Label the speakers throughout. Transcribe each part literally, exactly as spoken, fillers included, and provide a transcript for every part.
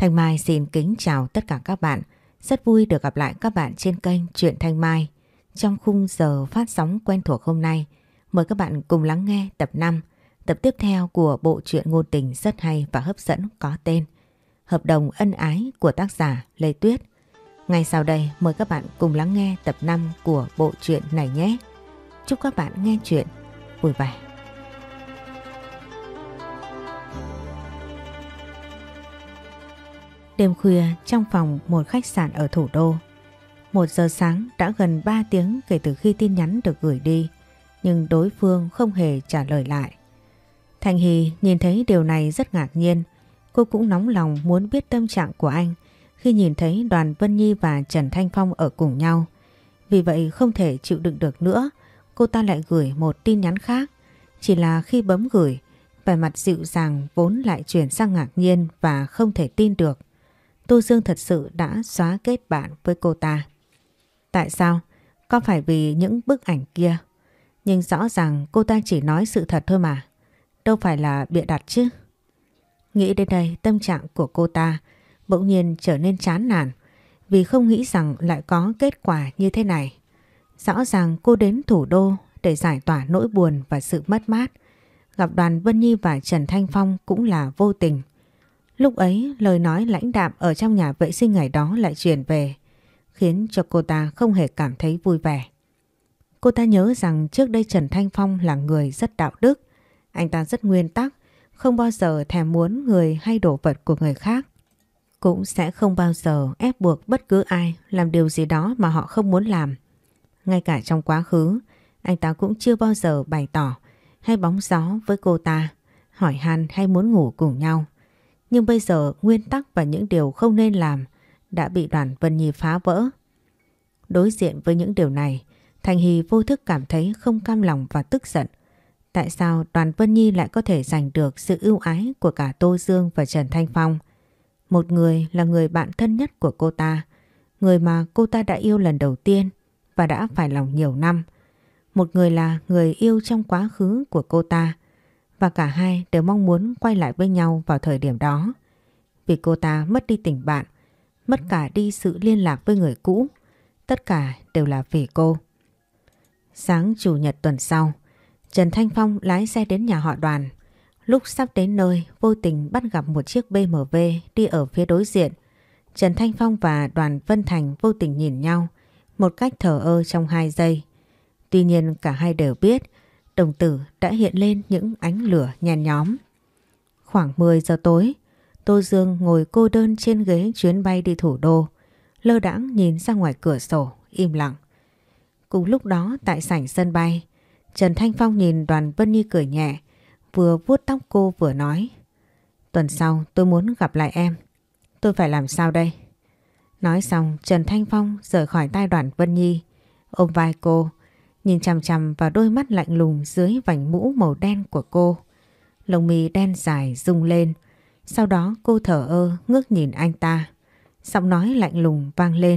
Speaker 1: Thanh Mai xin kính chào tất cả các bạn. Rất vui được gặp lại các bạn trên kênh Truyện Thanh Mai. Trong khung giờ phát sóng quen thuộc hôm nay, mời các bạn cùng lắng nghe tập năm, tập tiếp theo của bộ truyện ngôn tình rất hay và hấp dẫn có tên Hợp đồng ân ái của tác giả Lê Tuyết. Ngay sau đây mời các bạn cùng lắng nghe tập năm của bộ truyện này nhé. Chúc các bạn nghe truyện vui vẻ. Đêm khuya trong phòng một khách sạn ở thủ đô. Một giờ sáng đã gần ba tiếng kể từ khi tin nhắn được gửi đi, nhưng đối phương không hề trả lời lại. Thành Hy nhìn thấy điều này rất ngạc nhiên. Cô cũng nóng lòng muốn biết tâm trạng của anh khi nhìn thấy Đoàn Vân Nhi và Trần Thanh Phong ở cùng nhau. Vì vậy không thể chịu đựng được nữa, cô ta lại gửi một tin nhắn khác. Chỉ là khi bấm gửi, vẻ mặt dịu dàng vốn lại chuyển sang ngạc nhiên và không thể tin được. Tô Dương thật sự đã xóa kết bạn với cô ta. Tại sao? Có phải vì những bức ảnh kia? Nhưng rõ ràng cô ta chỉ nói sự thật thôi mà. Đâu phải là bịa đặt chứ. Nghĩ đến đây, tâm trạng của cô ta bỗng nhiên trở nên chán nản, vì không nghĩ rằng lại có kết quả như thế này. Rõ ràng cô đến thủ đô để giải tỏa nỗi buồn và sự mất mát. Gặp Đoàn Vân Nhi và Trần Thanh Phong cũng là vô tình. Lúc ấy lời nói lãnh đạm ở trong nhà vệ sinh ngày đó lại truyền về, khiến cho cô ta không hề cảm thấy vui vẻ. Cô ta nhớ rằng trước đây Trần Thanh Phong là người rất đạo đức. Anh ta rất nguyên tắc, không bao giờ thèm muốn người hay đồ vật của người khác. Cũng sẽ không bao giờ ép buộc bất cứ ai làm điều gì đó mà họ không muốn làm. Ngay cả trong quá khứ, anh ta cũng chưa bao giờ bày tỏ hay bóng gió với cô ta, hỏi han hay muốn ngủ cùng nhau. Nhưng bây giờ nguyên tắc và những điều không nên làm đã bị Đoàn Vân Nhi phá vỡ. Đối diện với những điều này, Thành Hy vô thức cảm thấy không cam lòng và tức giận. Tại sao Đoàn Vân Nhi lại có thể giành được sự ưu ái của cả Tô Dương và Trần Thanh Phong? Một người là người bạn thân nhất của cô ta, người mà cô ta đã yêu lần đầu tiên và đã phải lòng nhiều năm. Một người là người yêu trong quá khứ của cô ta, và cả hai đều mong muốn quay lại với nhau vào thời điểm đó. Vì cô ta mất đi tình bạn, mất cả đi sự liên lạc với người cũ. Tất cả đều là vì cô. Sáng chủ nhật tuần sau, Trần Thanh Phong lái xe đến nhà họ Đoàn. Lúc sắp đến nơi, vô tình bắt gặp một chiếc bê em vê đi ở phía đối diện. Trần Thanh Phong và Đoàn Vân Thành vô tình nhìn nhau một cách thờ ơ trong hai giây. Tuy nhiên cả hai đều biết đồng tử đã hiện lên những ánh lửa nhen nhóm. Khoảng mười giờ tối, Tô Dương ngồi cô đơn trên ghế chuyến bay đi thủ đô, lơ đãng nhìn ra ngoài cửa sổ, im lặng. Cùng lúc đó tại sảnh sân bay, Trần Thanh Phong nhìn Đoàn Vân Nhi cười nhẹ, vừa vuốt tóc cô vừa nói: Tuần sau tôi muốn gặp lại em. Tôi phải làm sao đây? Nói xong Trần Thanh Phong rời khỏi tai Đoàn Vân Nhi, ôm vai cô, nhìn chằm chằm vào đôi mắt lạnh lùng dưới vành mũ màu đen của cô. Lông mi đen dài rung lên. Sau đó cô thở ơ ngước nhìn anh ta. Giọng nói lạnh lùng vang lên: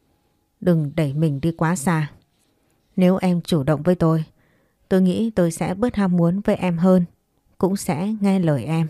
Speaker 1: Đừng đẩy mình đi quá xa. Nếu em chủ động với tôi, tôi nghĩ tôi sẽ bớt ham muốn với em hơn, cũng sẽ nghe lời em.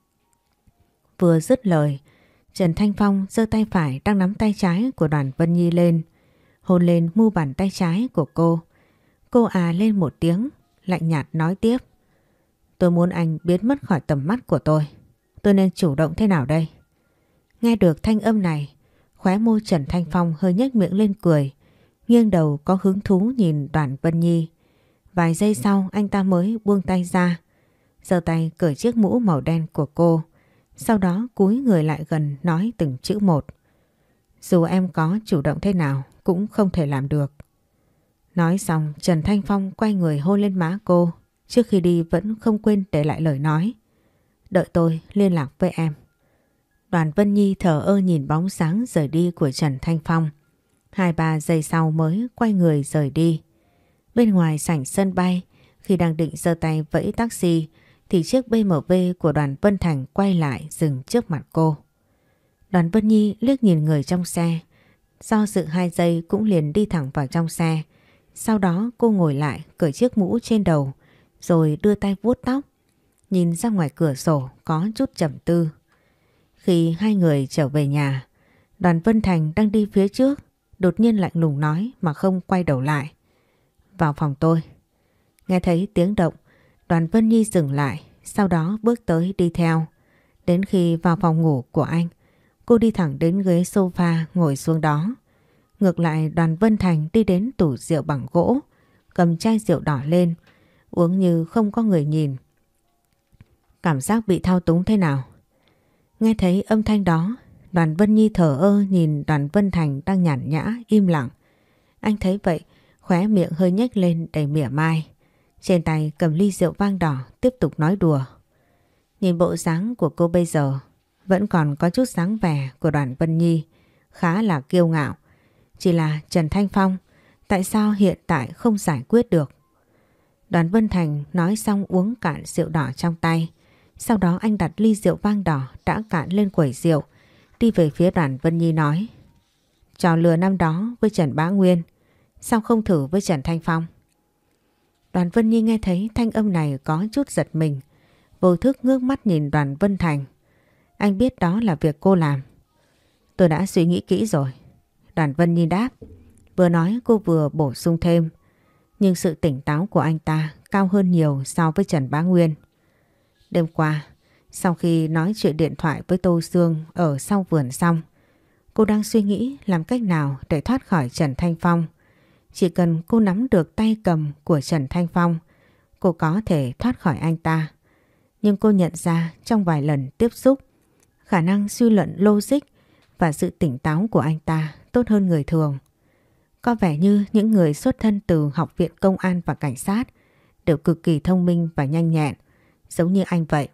Speaker 1: Vừa dứt lời, Trần Thanh Phong giơ tay phải đang nắm tay trái của Đoàn Vân Nhi lên, hôn lên mu bàn tay trái của cô. Cô à lên một tiếng, lạnh nhạt nói tiếp: Tôi muốn anh biến mất khỏi tầm mắt của tôi. Tôi nên chủ động thế nào đây? Nghe được thanh âm này, khóe môi Trần Thanh Phong hơi nhếch miệng lên cười, nghiêng đầu có hứng thú nhìn Đoàn Vân Nhi. Vài giây sau anh ta mới buông tay ra, giơ tay cởi chiếc mũ màu đen của cô. Sau đó cúi người lại gần nói từng chữ một: Dù em có chủ động thế nào cũng không thể làm được. Nói xong Trần Thanh Phong quay người hôn lên má cô. Trước khi đi vẫn không quên để lại lời nói: Đợi tôi liên lạc với em. Đoàn Vân Nhi thở ơ nhìn bóng sáng rời đi của Trần Thanh Phong. Hai ba giây sau mới quay người rời đi. Bên ngoài sảnh sân bay, khi đang định giơ tay vẫy taxi thì chiếc bê em vê của Đoàn Vân Thành quay lại dừng trước mặt cô. Đoàn Vân Nhi liếc nhìn người trong xe, do dự hai giây cũng liền đi thẳng vào trong xe. Sau đó cô ngồi lại cởi chiếc mũ trên đầu rồi đưa tay vuốt tóc, nhìn ra ngoài cửa sổ có chút trầm tư. Khi hai người trở về nhà, Đoàn Vân Thành đang đi phía trước, đột nhiên lạnh lùng nói mà không quay đầu lại. Vào phòng tôi. Nghe thấy tiếng động, Đoàn Vân Nhi dừng lại, sau đó bước tới đi theo. Đến khi vào phòng ngủ của anh, cô đi thẳng đến ghế sofa ngồi xuống đó. Ngược lại Đoàn Vân Thành đi đến tủ rượu bằng gỗ, cầm chai rượu đỏ lên, uống như không có người nhìn. Cảm giác bị thao túng thế nào? Nghe thấy âm thanh đó, Đoàn Vân Nhi thở ơ nhìn Đoàn Vân Thành đang nhàn nhã, im lặng. Anh thấy vậy, khóe miệng hơi nhếch lên đầy mỉa mai. Trên tay cầm ly rượu vang đỏ tiếp tục nói đùa. Nhìn bộ dáng của cô bây giờ, vẫn còn có chút dáng vẻ của Đoàn Vân Nhi, khá là kiêu ngạo. Chỉ là Trần Thanh Phong, tại sao hiện tại không giải quyết được? Đoàn Vân Thành nói xong uống cạn rượu đỏ trong tay. Sau đó anh đặt ly rượu vang đỏ đã cạn lên quẩy rượu, đi về phía Đoàn Vân Nhi nói. Trò lừa năm đó với Trần Bá Nguyên, sao không thử với Trần Thanh Phong? Đoàn Vân Nhi nghe thấy thanh âm này có chút giật mình, vô thức ngước mắt nhìn Đoàn Vân Thành. Anh biết đó là việc cô làm. Tôi đã suy nghĩ kỹ rồi. Đoàn Vân Nhi đáp. Vừa nói cô vừa bổ sung thêm. Nhưng sự tỉnh táo của anh ta cao hơn nhiều so với Trần Bá Nguyên. Đêm qua, sau khi nói chuyện điện thoại với Tô Sương ở sau vườn xong, cô đang suy nghĩ làm cách nào để thoát khỏi Trần Thanh Phong. Chỉ cần cô nắm được tay cầm của Trần Thanh Phong, cô có thể thoát khỏi anh ta. Nhưng cô nhận ra trong vài lần tiếp xúc, khả năng suy luận logic và sự tỉnh táo của anh ta tốt hơn người thường. Có vẻ như những người xuất thân từ học viện công an và cảnh sát đều cực kỳ thông minh và nhanh nhẹn, giống như anh vậy.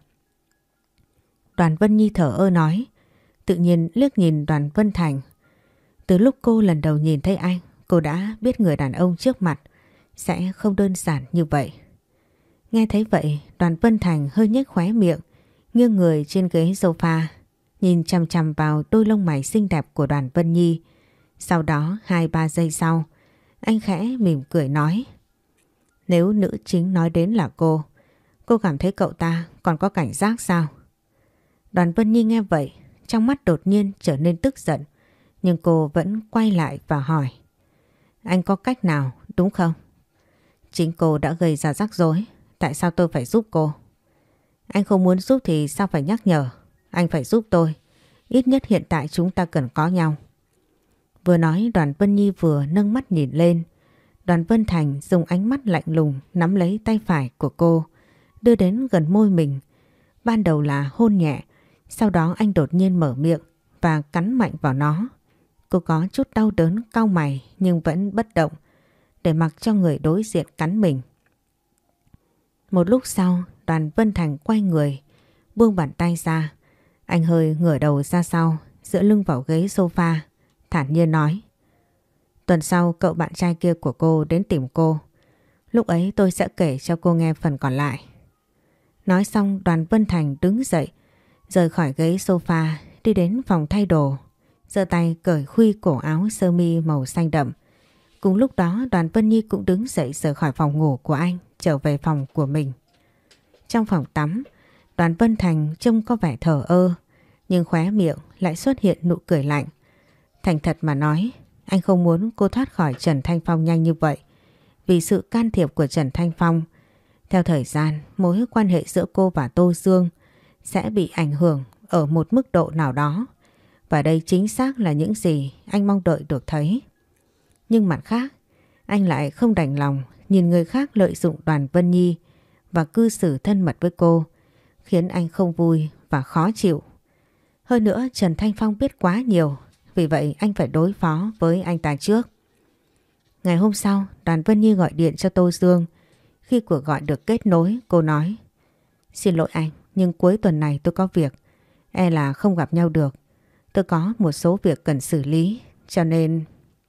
Speaker 1: Đoàn Vân Nhi thở ơ nói, tự nhiên liếc nhìn Đoàn Vân Thành. Từ lúc cô lần đầu nhìn thấy anh, cô đã biết người đàn ông trước mặt sẽ không đơn giản như vậy. Nghe thấy vậy, Đoàn Vân Thành hơi nhếch khóe miệng, nghiêng người trên ghế sofa, nhìn chằm chằm vào đôi lông mày xinh đẹp của Đoàn Vân Nhi. Sau đó hai ba giây sau, anh khẽ mỉm cười nói. Nếu nữ chính nói đến là cô, cô cảm thấy cậu ta còn có cảnh giác sao? Đoàn Vân Nhi nghe vậy, trong mắt đột nhiên trở nên tức giận, nhưng cô vẫn quay lại và hỏi. Anh có cách nào đúng không? Chính cô đã gây ra rắc rối, tại sao tôi phải giúp cô? Anh không muốn giúp thì sao phải nhắc nhở? Anh phải giúp tôi, ít nhất hiện tại chúng ta cần có nhau. Vừa nói Đoàn Vân Nhi vừa nâng mắt nhìn lên. Đoàn Vân Thành dùng ánh mắt lạnh lùng nắm lấy tay phải của cô, đưa đến gần môi mình. Ban đầu là hôn nhẹ, sau đó anh đột nhiên mở miệng và cắn mạnh vào nó. Cô có chút đau đớn cau mày nhưng vẫn bất động, để mặc cho người đối diện cắn mình. Một lúc sau, Đoàn Vân Thành quay người, buông bàn tay ra. Anh hơi ngửa đầu ra sau, dựa lưng vào ghế sofa, thản nhiên nói. Tuần sau cậu bạn trai kia của cô đến tìm cô. Lúc ấy tôi sẽ kể cho cô nghe phần còn lại. Nói xong Đoàn Vân Thành đứng dậy, rời khỏi ghế sofa, đi đến phòng thay đồ, giơ tay cởi khuy cổ áo sơ mi màu xanh đậm. Cùng lúc đó Đoàn Vân Nhi cũng đứng dậy rời khỏi phòng ngủ của anh, trở về phòng của mình. Trong phòng tắm, Đoàn Vân Thành trông có vẻ thờ ơ, nhưng khóe miệng lại xuất hiện nụ cười lạnh. Thành thật mà nói, anh không muốn cô thoát khỏi Trần Thanh Phong nhanh như vậy. Vì sự can thiệp của Trần Thanh Phong, theo thời gian, mối quan hệ giữa cô và Tô Dương sẽ bị ảnh hưởng ở một mức độ nào đó. Và đây chính xác là những gì anh mong đợi được thấy. Nhưng mặt khác, anh lại không đành lòng nhìn người khác lợi dụng Đoàn Vân Nhi và cư xử thân mật với cô, khiến anh không vui và khó chịu. Hơn nữa Trần Thanh Phong biết quá nhiều, vì vậy anh phải đối phó với anh ta trước. Ngày hôm sau, Đoàn Vân Nhi gọi điện cho Tô Dương. Khi cuộc gọi được kết nối, cô nói: Xin lỗi anh, nhưng cuối tuần này tôi có việc, e là không gặp nhau được. Tôi có một số việc cần xử lý, cho nên...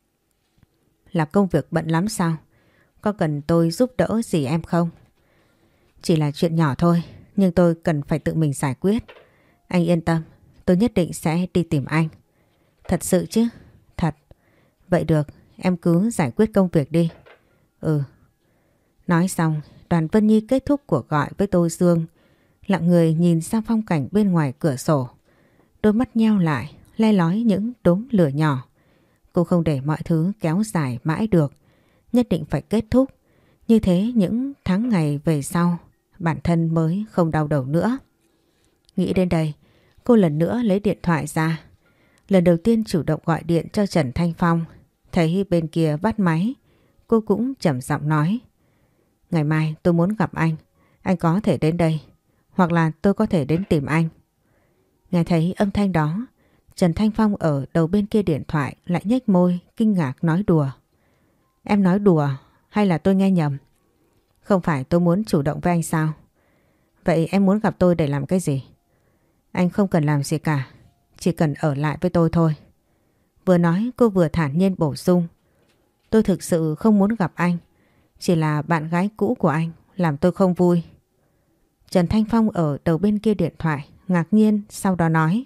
Speaker 1: Là công việc bận lắm sao? Có cần tôi giúp đỡ gì em không? Chỉ là chuyện nhỏ thôi, nhưng tôi cần phải tự mình giải quyết. Anh yên tâm, tôi nhất định sẽ đi tìm anh. Thật sự chứ? Thật. Vậy được, em cứ giải quyết công việc đi. Ừ. Nói xong, Đoàn Vân Nhi kết thúc cuộc gọi với Tô Dương, lặng người nhìn sang phong cảnh bên ngoài cửa sổ. đôi mắt nheo lại, le lói những đốm lửa nhỏ. Cô không để mọi thứ kéo dài mãi được, nhất định phải kết thúc. Như thế những tháng ngày về sau, bản thân mới không đau đầu nữa. Nghĩ đến đây, cô lần nữa lấy điện thoại ra. Lần đầu tiên chủ động gọi điện cho Trần Thanh Phong. Thấy bên kia bắt máy, cô cũng trầm giọng nói: ngày mai tôi muốn gặp anh, anh có thể đến đây, hoặc là tôi có thể đến tìm anh. Nghe thấy âm thanh đó, Trần Thanh Phong ở đầu bên kia điện thoại lại nhếch môi kinh ngạc nói đùa: em nói đùa hay là tôi nghe nhầm? Không phải tôi muốn chủ động với anh sao? Vậy em muốn gặp tôi để làm cái gì? Anh không cần làm gì cả, chỉ cần ở lại với tôi thôi. Vừa nói cô vừa thản nhiên bổ sung: tôi thực sự không muốn gặp anh, chỉ là bạn gái cũ của anh làm tôi không vui. Trần Thanh Phong ở đầu bên kia điện thoại ngạc nhiên, sau đó nói: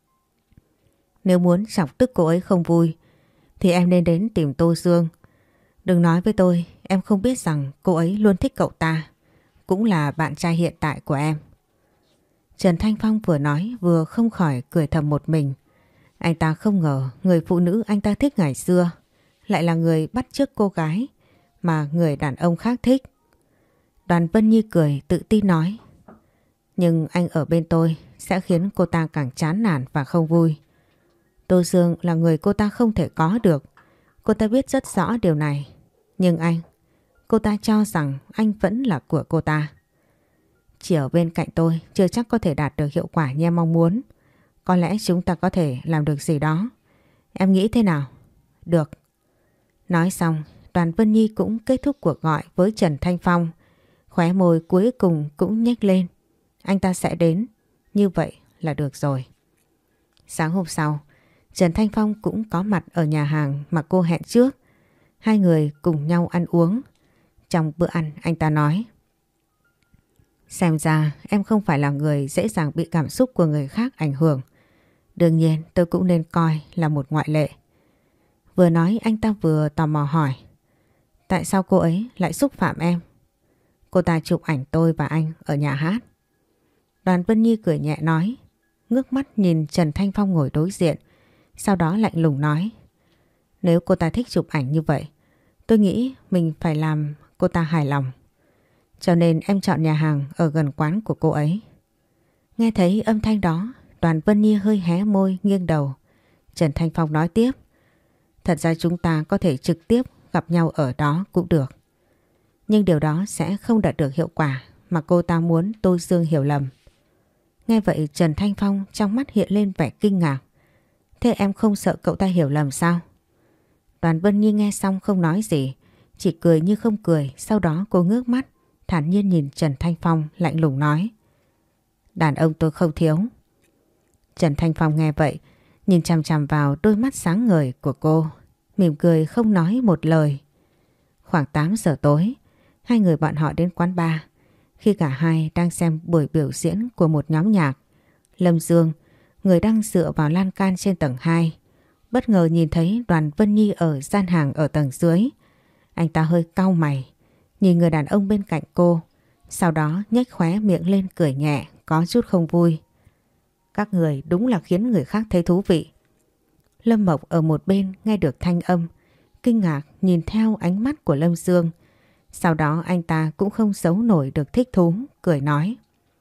Speaker 1: nếu muốn chọc tức cô ấy không vui thì em nên đến tìm Tô Dương. Đừng nói với tôi em không biết rằng cô ấy luôn thích cậu ta, cũng là bạn trai hiện tại của em. Trần Thanh Phong vừa nói vừa không khỏi cười thầm một mình. Anh ta không ngờ người phụ nữ anh ta thích ngày xưa lại là người bắt chước cô gái mà người đàn ông khác thích. Đoàn Vân Nhi cười tự tin nói: nhưng anh ở bên tôi sẽ khiến cô ta càng chán nản và không vui. Tô Dương là người cô ta không thể có được. Cô ta biết rất rõ điều này. Nhưng anh, cô ta cho rằng anh vẫn là của cô ta. Chỉ ở bên cạnh tôi chưa chắc có thể đạt được hiệu quả như em mong muốn. Có lẽ chúng ta có thể làm được gì đó. Em nghĩ thế nào? Được. Nói xong, Đoàn Vân Nhi cũng kết thúc cuộc gọi với Trần Thanh Phong. Khóe môi cuối cùng cũng nhếch lên. Anh ta sẽ đến. Như vậy là được rồi. Sáng hôm sau, Trần Thanh Phong cũng có mặt ở nhà hàng mà cô hẹn trước. Hai người cùng nhau ăn uống. Trong bữa ăn anh ta nói: xem ra em không phải là người dễ dàng bị cảm xúc của người khác ảnh hưởng. Đương nhiên tôi cũng nên coi là một ngoại lệ. Vừa nói anh ta vừa tò mò hỏi: tại sao cô ấy lại xúc phạm em? Cô ta chụp ảnh tôi và anh ở nhà hát. Đoàn Vân Nhi cười nhẹ nói, ngước mắt nhìn Trần Thanh Phong ngồi đối diện. Sau đó lạnh lùng nói: nếu cô ta thích chụp ảnh như vậy, tôi nghĩ mình phải làm cô ta hài lòng. Cho nên em chọn nhà hàng ở gần quán của cô ấy. Nghe thấy âm thanh đó, Đoàn Vân Nhi hơi hé môi nghiêng đầu. Trần Thanh Phong nói tiếp: thật ra chúng ta có thể trực tiếp gặp nhau ở đó cũng được. Nhưng điều đó sẽ không đạt được hiệu quả mà cô ta muốn Tô Dương hiểu lầm. Nghe vậy Trần Thanh Phong trong mắt hiện lên vẻ kinh ngạc. Thế em không sợ cậu ta hiểu lầm sao? Đoàn Vân Nhi nghe xong không nói gì, chỉ cười như không cười. Sau đó cô ngước mắt thản nhiên nhìn Trần Thanh Phong lạnh lùng nói: đàn ông tôi không thiếu. Trần Thanh Phong nghe vậy nhìn chằm chằm vào đôi mắt sáng ngời của cô, mỉm cười không nói một lời. Khoảng tám giờ tối, hai người bọn họ đến quán bar. Khi cả hai đang xem buổi biểu diễn của một nhóm nhạc, Lâm Dương, người đang dựa vào lan can trên tầng hai, bất ngờ nhìn thấy Đoàn Vân Nhi ở gian hàng ở tầng dưới. Anh ta hơi cau mày, nhìn người đàn ông bên cạnh cô, sau đó nhếch khóe miệng lên cười nhẹ, có chút không vui. Các người đúng là khiến người khác thấy thú vị. Lâm Mộc ở một bên nghe được thanh âm, kinh ngạc nhìn theo ánh mắt của Lâm Dương. Sau đó anh ta cũng không giấu nổi được thích thú, cười nói: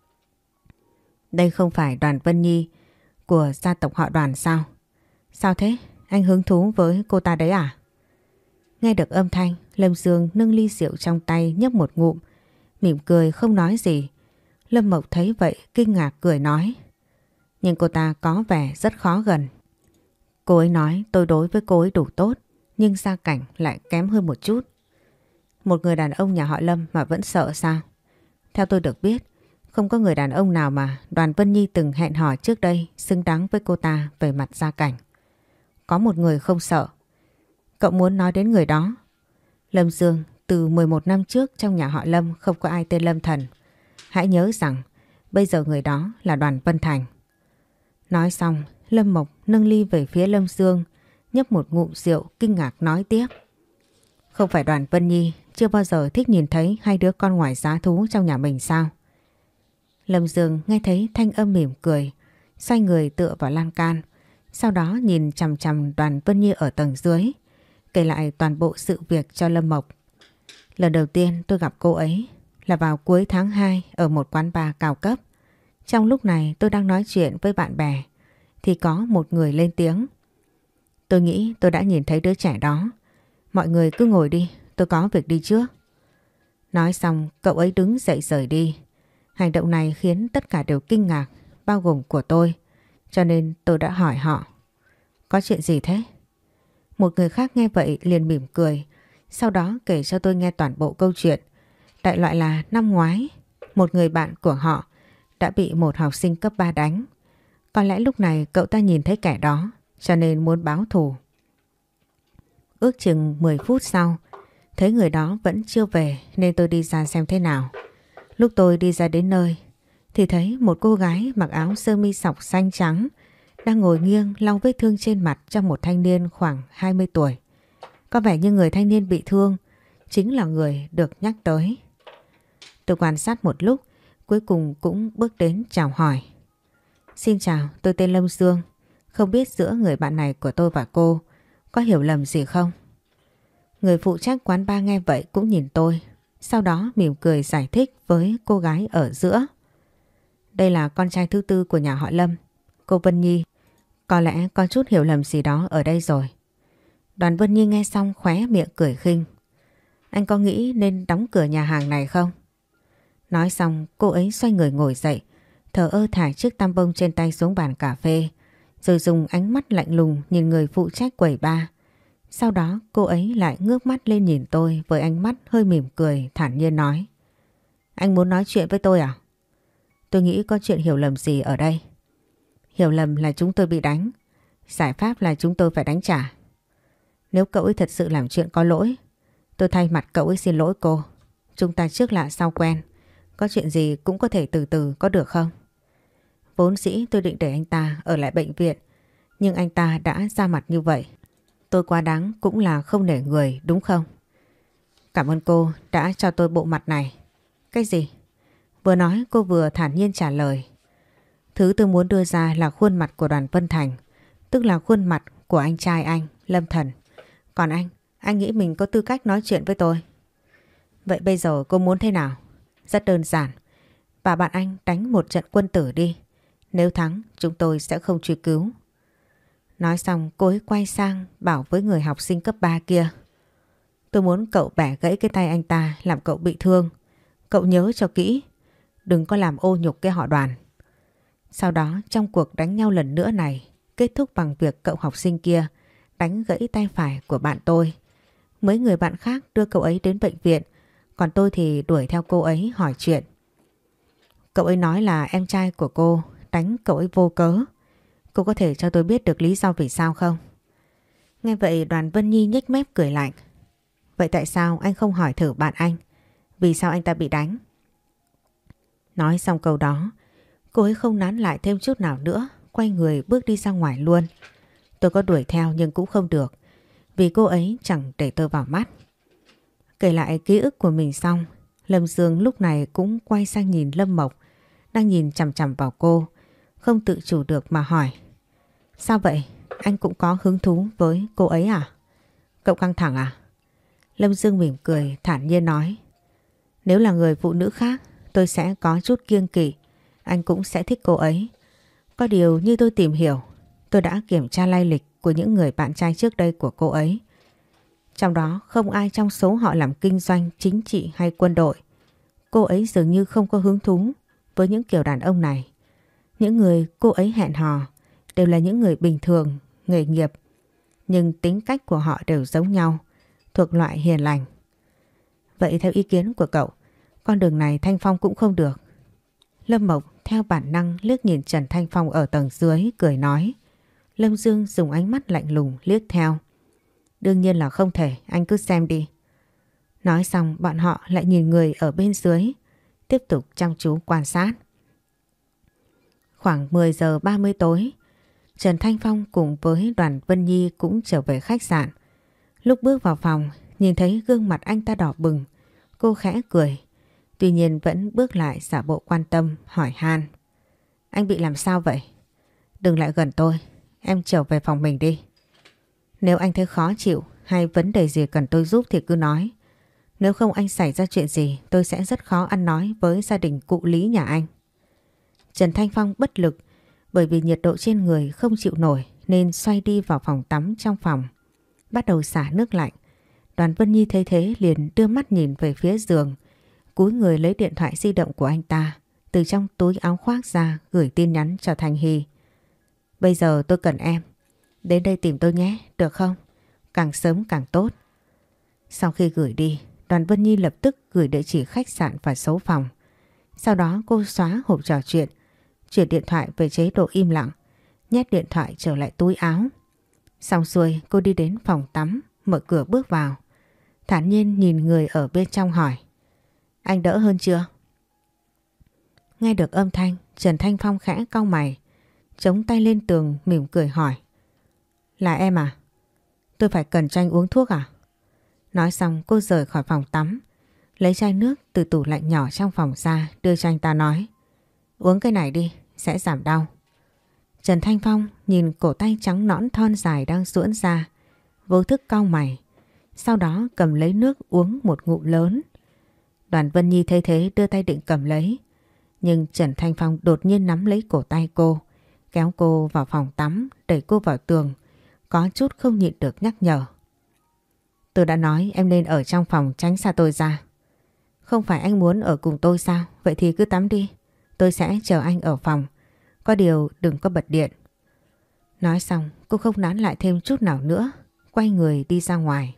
Speaker 1: đây không phải Đoàn Vân Nhi của gia tộc họ Đoàn sao? Sao thế? Anh hứng thú với cô ta đấy à? Nghe được âm thanh, Lâm Dương nâng ly rượu trong tay nhấp một ngụm, mỉm cười không nói gì. Lâm Mộc thấy vậy kinh ngạc cười nói: nhưng cô ta có vẻ rất khó gần. Cô ấy nói tôi đối với cô ấy đủ tốt, nhưng gia cảnh lại kém hơn một chút. Một người đàn ông nhà họ Lâm mà vẫn sợ sao? Theo tôi được biết, không có người đàn ông nào mà Đoàn Vân Nhi từng hẹn hò trước đây xứng đáng với cô ta về mặt gia cảnh. Có một người không sợ. Cậu muốn nói đến người đó? Lâm Dương, từ mười một năm trước trong nhà họ Lâm không có ai tên Lâm Thần. Hãy nhớ rằng bây giờ người đó là Đoàn Vân Thành. Nói xong, Lâm Mộc nâng ly về phía Lâm Dương, nhấp một ngụm rượu kinh ngạc nói tiếp: không phải Đoàn Vân Nhi chưa bao giờ thích nhìn thấy hai đứa con ngoài giá thú trong nhà mình sao? Lâm Dương nghe thấy thanh âm mỉm cười, xoay người tựa vào lan can. Sau đó nhìn chằm chằm Đoàn Vân Nhi ở tầng dưới, kể lại toàn bộ sự việc cho Lâm Mộc. Lần đầu tiên tôi gặp cô ấy là vào cuối tháng hai ở một quán bar cao cấp. Trong lúc này tôi đang nói chuyện với bạn bè thì có một người lên tiếng. Tôi nghĩ tôi đã nhìn thấy đứa trẻ đó. Mọi người cứ ngồi đi, tôi có việc đi trước. Nói xong cậu ấy đứng dậy rời đi. Hành động này khiến tất cả đều kinh ngạc, bao gồm của tôi. Cho nên tôi đã hỏi họ. Có chuyện gì thế? Một người khác nghe vậy liền mỉm cười. Sau đó kể cho tôi nghe toàn bộ câu chuyện. Đại loại là năm ngoái, một người bạn của họ đã bị một học sinh cấp ba đánh. Có lẽ lúc này cậu ta nhìn thấy kẻ đó cho nên muốn báo thù. Ước chừng mười phút sau, thấy người đó vẫn chưa về nên tôi đi ra xem thế nào. Lúc tôi đi ra đến nơi thì thấy một cô gái mặc áo sơ mi sọc xanh trắng đang ngồi nghiêng lau vết thương trên mặt cho một thanh niên khoảng hai mươi tuổi. Có vẻ như người thanh niên bị thương chính là người được nhắc tới. Tôi quan sát một lúc, cuối cùng cũng bước đến chào hỏi. Xin chào, tôi tên Lâm Dương. Không biết giữa người bạn này của tôi và cô có hiểu lầm gì không? Người phụ trách quán bar nghe vậy cũng nhìn tôi. Sau đó mỉm cười giải thích với cô gái ở giữa. Đây là con trai thứ tư của nhà họ Lâm, cô Vân Nhi. Có lẽ có chút hiểu lầm gì đó ở đây rồi. Đoàn Vân Nhi nghe xong khóe miệng cười khinh. Anh có nghĩ nên đóng cửa nhà hàng này không? Nói xong cô ấy xoay người ngồi dậy, thờ ơ thả chiếc tam bông trên tay xuống bàn cà phê, rồi dùng ánh mắt lạnh lùng nhìn người phụ trách quầy bar. Sau đó cô ấy lại ngước mắt lên nhìn tôi với ánh mắt hơi mỉm cười, thản nhiên nói. Anh muốn nói chuyện với tôi à? Tôi nghĩ có chuyện hiểu lầm gì ở đây. Hiểu lầm là chúng tôi bị đánh, giải pháp là chúng tôi phải đánh trả. Nếu cậu ấy thật sự làm chuyện có lỗi, tôi thay mặt cậu ấy xin lỗi cô. Chúng ta trước lạ sau quen, có chuyện gì cũng có thể từ từ, có được không? Vốn dĩ tôi định để anh ta ở lại bệnh viện, nhưng anh ta đã ra mặt như vậy. Tôi quá đáng cũng là không nể người, đúng không? Cảm ơn cô đã cho tôi bộ mặt này. Cái gì? Vừa nói cô vừa thản nhiên trả lời. Thứ tôi muốn đưa ra là khuôn mặt của Đoàn Vân Thành, tức là khuôn mặt của anh trai anh, Lâm Thần. Còn anh, anh nghĩ mình có tư cách nói chuyện với tôi. Vậy bây giờ cô muốn thế nào? Rất đơn giản. Và bạn anh đánh một trận quân tử đi. Nếu thắng, chúng tôi sẽ không truy cứu. Nói xong cô ấy quay sang bảo với người học sinh cấp ba kia. Tôi muốn cậu bẻ gãy cái tay anh ta làm cậu bị thương. Cậu nhớ cho kỹ. Đừng có làm ô nhục cái họ Đoàn. Sau đó trong cuộc đánh nhau lần nữa này kết thúc bằng việc cậu học sinh kia đánh gãy tay phải của bạn tôi. Mấy người bạn khác đưa cậu ấy đến bệnh viện, còn tôi thì đuổi theo cô ấy hỏi chuyện. Cậu ấy nói là em trai của cô đánh cậu ấy vô cớ. Cô có thể cho tôi biết được lý do vì sao không? Nghe vậy Đoàn Vân Nhi nhếch mép cười lạnh. Vậy tại sao anh không hỏi thử bạn anh? Vì sao anh ta bị đánh? Nói xong câu đó, cô ấy không nán lại thêm chút nào nữa, quay người bước đi ra ngoài luôn. Tôi có đuổi theo nhưng cũng không được, vì cô ấy chẳng để tôi vào mắt. Kể lại ký ức của mình xong, Lâm Dương lúc này cũng quay sang nhìn Lâm Mộc, đang nhìn chằm chằm vào cô, không tự chủ được mà hỏi. Sao vậy? Anh cũng có hứng thú với cô ấy à? Cậu căng thẳng à? Lâm Dương mỉm cười, thản nhiên nói. Nếu là người phụ nữ khác, tôi sẽ có chút kiêng kỵ, anh cũng sẽ thích cô ấy. Có điều như tôi tìm hiểu, tôi đã kiểm tra lai lịch của những người bạn trai trước đây của cô ấy. Trong đó không ai trong số họ làm kinh doanh, chính trị hay quân đội. Cô ấy dường như không có hứng thú với những kiểu đàn ông này. Những người cô ấy hẹn hò đều là những người bình thường, nghề nghiệp. Nhưng tính cách của họ đều giống nhau, thuộc loại hiền lành. Vậy theo ý kiến của cậu, con đường này Thanh Phong cũng không được. Lâm Mộc theo bản năng liếc nhìn Trần Thanh Phong ở tầng dưới, cười nói. Lâm Dương dùng ánh mắt lạnh lùng liếc theo. Đương nhiên là không thể, anh cứ xem đi. Nói xong bọn họ lại nhìn người ở bên dưới, tiếp tục chăm chú quan sát. Khoảng mười giờ ba mươi tối, Trần Thanh Phong cùng với Đoàn Vân Nhi cũng trở về khách sạn. Lúc bước vào phòng, nhìn thấy gương mặt anh ta đỏ bừng, cô khẽ cười. Tuy nhiên vẫn bước lại giả bộ quan tâm, hỏi han. Anh bị làm sao vậy? Đừng lại gần tôi, em trở về phòng mình đi. Nếu anh thấy khó chịu hay vấn đề gì cần tôi giúp thì cứ nói. Nếu không anh xảy ra chuyện gì tôi sẽ rất khó ăn nói với gia đình cụ Lý nhà anh. Trần Thanh Phong bất lực bởi vì nhiệt độ trên người không chịu nổi nên xoay đi vào phòng tắm trong phòng. Bắt đầu xả nước lạnh. Đoàn Vân Nhi thấy thế liền đưa mắt nhìn về phía giường, cúi người lấy điện thoại di động của anh ta, từ trong túi áo khoác ra gửi tin nhắn cho Thanh Hy. Bây giờ tôi cần em. Đến đây tìm tôi nhé, được không? Càng sớm càng tốt. Sau khi gửi đi, Đoàn Vân Nhi lập tức gửi địa chỉ khách sạn và số phòng. Sau đó cô xóa hộp trò chuyện, chuyển điện thoại về chế độ im lặng, nhét điện thoại trở lại túi áo. Xong xuôi cô đi đến phòng tắm, mở cửa bước vào. Thản nhiên nhìn người ở bên trong hỏi. Anh đỡ hơn chưa? Nghe được âm thanh, Trần Thanh Phong khẽ cau mày, chống tay lên tường mỉm cười hỏi. Là em à? Tôi phải cần cho anh uống thuốc à? Nói xong cô rời khỏi phòng tắm, lấy chai nước từ tủ lạnh nhỏ trong phòng ra đưa cho anh ta nói. Uống cái này đi, sẽ giảm đau. Trần Thanh Phong nhìn cổ tay trắng nõn thon dài đang duỗi ra, vô thức cau mày. Sau đó cầm lấy nước uống một ngụm lớn. Đoàn Vân Nhi thấy thế đưa tay định cầm lấy. Nhưng Trần Thanh Phong đột nhiên nắm lấy cổ tay cô, kéo cô vào phòng tắm, đẩy cô vào tường, có chút không nhịn được nhắc nhở. Tôi đã nói em nên ở trong phòng tránh xa tôi ra. Không phải anh muốn ở cùng tôi sao? Vậy thì cứ tắm đi. Tôi sẽ chờ anh ở phòng. Có điều đừng có bật điện. Nói xong cô không nán lại thêm chút nào nữa, quay người đi ra ngoài.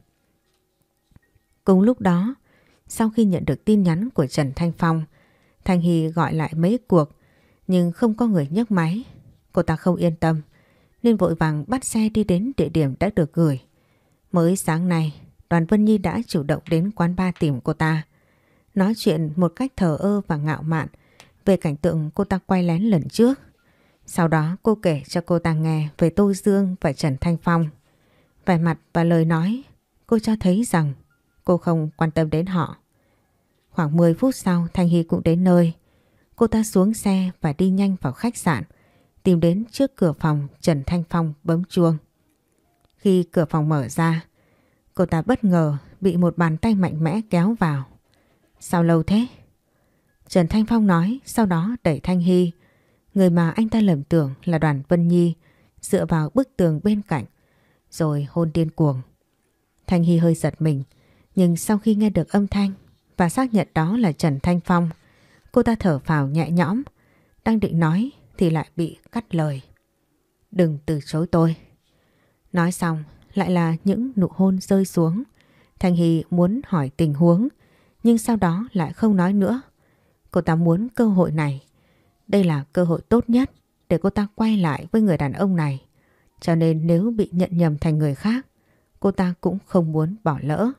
Speaker 1: Cùng lúc đó, sau khi nhận được tin nhắn của Trần Thanh Phong, Thanh Hy gọi lại mấy cuộc nhưng không có người nhấc máy. Cô ta không yên tâm nên vội vàng bắt xe đi đến địa điểm đã được gửi. Mới sáng nay, Đoàn Vân Nhi đã chủ động đến quán bar tìm cô ta, nói chuyện một cách thờ ơ và ngạo mạn về cảnh tượng cô ta quay lén lần trước. Sau đó cô kể cho cô ta nghe về Tô Dương và Trần Thanh Phong. Vẻ mặt và lời nói cô cho thấy rằng cô không quan tâm đến họ. Khoảng mười phút sau Thanh Hy cũng đến nơi. Cô ta xuống xe và đi nhanh vào khách sạn, tìm đến trước cửa phòng Trần Thanh Phong bấm chuông. Khi cửa phòng mở ra, cô ta bất ngờ bị một bàn tay mạnh mẽ kéo vào. Sao lâu thế? Trần Thanh Phong nói, sau đó đẩy Thanh Hy, người mà anh ta lầm tưởng là Đoàn Vân Nhi, dựa vào bức tường bên cạnh, rồi hôn điên cuồng. Thanh Hy hơi giật mình, nhưng sau khi nghe được âm thanh và xác nhận đó là Trần Thanh Phong, cô ta thở phào nhẹ nhõm, đang định nói thì lại bị cắt lời. Đừng từ chối tôi. Nói xong lại là những nụ hôn rơi xuống. Thanh Hy muốn hỏi tình huống nhưng sau đó lại không nói nữa. Cô ta muốn cơ hội này. Đây là cơ hội tốt nhất để cô ta quay lại với người đàn ông này. Cho nên nếu bị nhận nhầm thành người khác, cô ta cũng không muốn bỏ lỡ.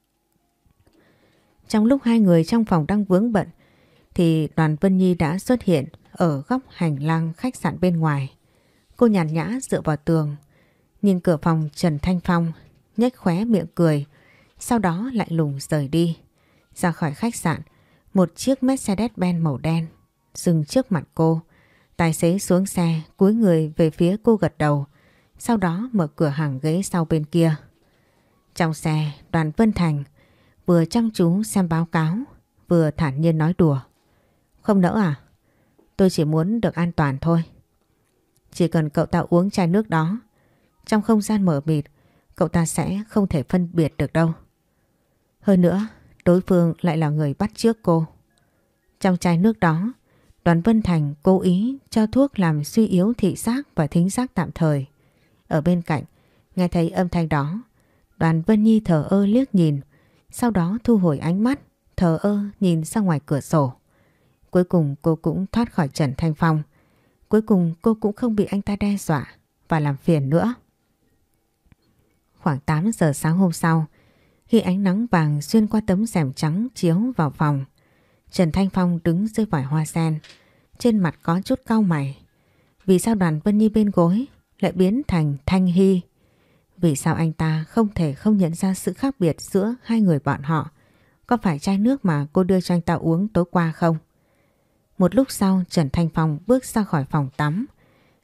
Speaker 1: Trong lúc hai người trong phòng đang vướng bận thì Đoàn Vân Nhi đã xuất hiện ở góc hành lang khách sạn bên ngoài. Cô nhàn nhã dựa vào tường, nhìn cửa phòng Trần Thanh Phong, nhếch khóe miệng cười, sau đó lạnh lùng rời đi. Ra khỏi khách sạn, một chiếc Mercedes-Benz màu đen dừng trước mặt cô. Tài xế xuống xe, cúi người về phía cô gật đầu, sau đó mở cửa hàng ghế sau bên kia. Trong xe, Đoàn Vân Thành vừa chăm chú xem báo cáo, vừa thản nhiên nói đùa. Không nỡ à? Tôi chỉ muốn được an toàn thôi. Chỉ cần cậu ta uống chai nước đó, trong không gian mờ mịt, cậu ta sẽ không thể phân biệt được đâu. Hơn nữa, đối phương lại là người bắt chước cô. Trong chai nước đó, Đoàn Vân Thành cố ý cho thuốc làm suy yếu thị giác và thính giác tạm thời. Ở bên cạnh, nghe thấy âm thanh đó, Đoàn Vân Nhi thờ ơ liếc nhìn, sau đó thu hồi ánh mắt, thờ ơ nhìn ra ngoài cửa sổ. Cuối cùng cô cũng thoát khỏi Trần Thanh Phong. Cuối cùng cô cũng không bị anh ta đe dọa và làm phiền nữa. Khoảng tám giờ sáng hôm sau, khi ánh nắng vàng xuyên qua tấm rèm trắng chiếu vào phòng, Trần Thanh Phong đứng dưới vòi hoa sen, trên mặt có chút cau mày. Vì sao Đoàn Vân Nhi bên gối lại biến thành Thanh Hy? Vì sao anh ta không thể không nhận ra sự khác biệt giữa hai người bọn họ? Có phải chai nước mà cô đưa cho anh ta uống tối qua không? Một lúc sau Trần Thanh Phong bước ra khỏi phòng tắm.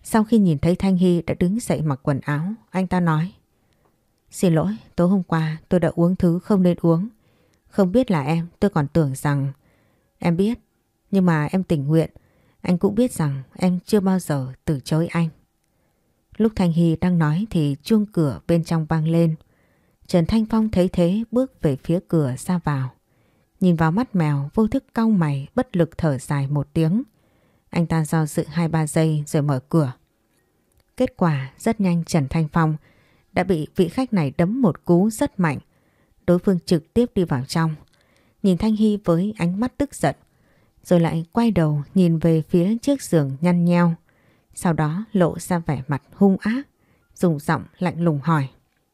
Speaker 1: Sau khi nhìn thấy Thanh Hy đã đứng dậy mặc quần áo, anh ta nói: Xin lỗi, tối hôm qua tôi đã uống thứ không nên uống. Không biết là em, tôi còn tưởng rằng em biết. Nhưng mà em tình nguyện. Anh cũng biết rằng em chưa bao giờ từ chối anh. Lúc Thanh Hy đang nói thì chuông cửa bên trong vang lên. Trần Thanh Phong thấy thế bước về phía cửa ra vào. Nhìn vào mắt mèo, vô thức cau mày, bất lực thở dài một tiếng. Anh ta do dự hai ba giây rồi mở cửa. Kết quả rất nhanh, Trần Thanh Phong đã bị vị khách này đấm một cú rất mạnh. Đối phương trực tiếp đi vào trong, nhìn Thanh Hy với ánh mắt tức giận, rồi lại quay đầu nhìn về phía chiếc giường nhăn nheo. Sau đó lộ ra vẻ mặt hung ác, dùng giọng lạnh lùng hỏi: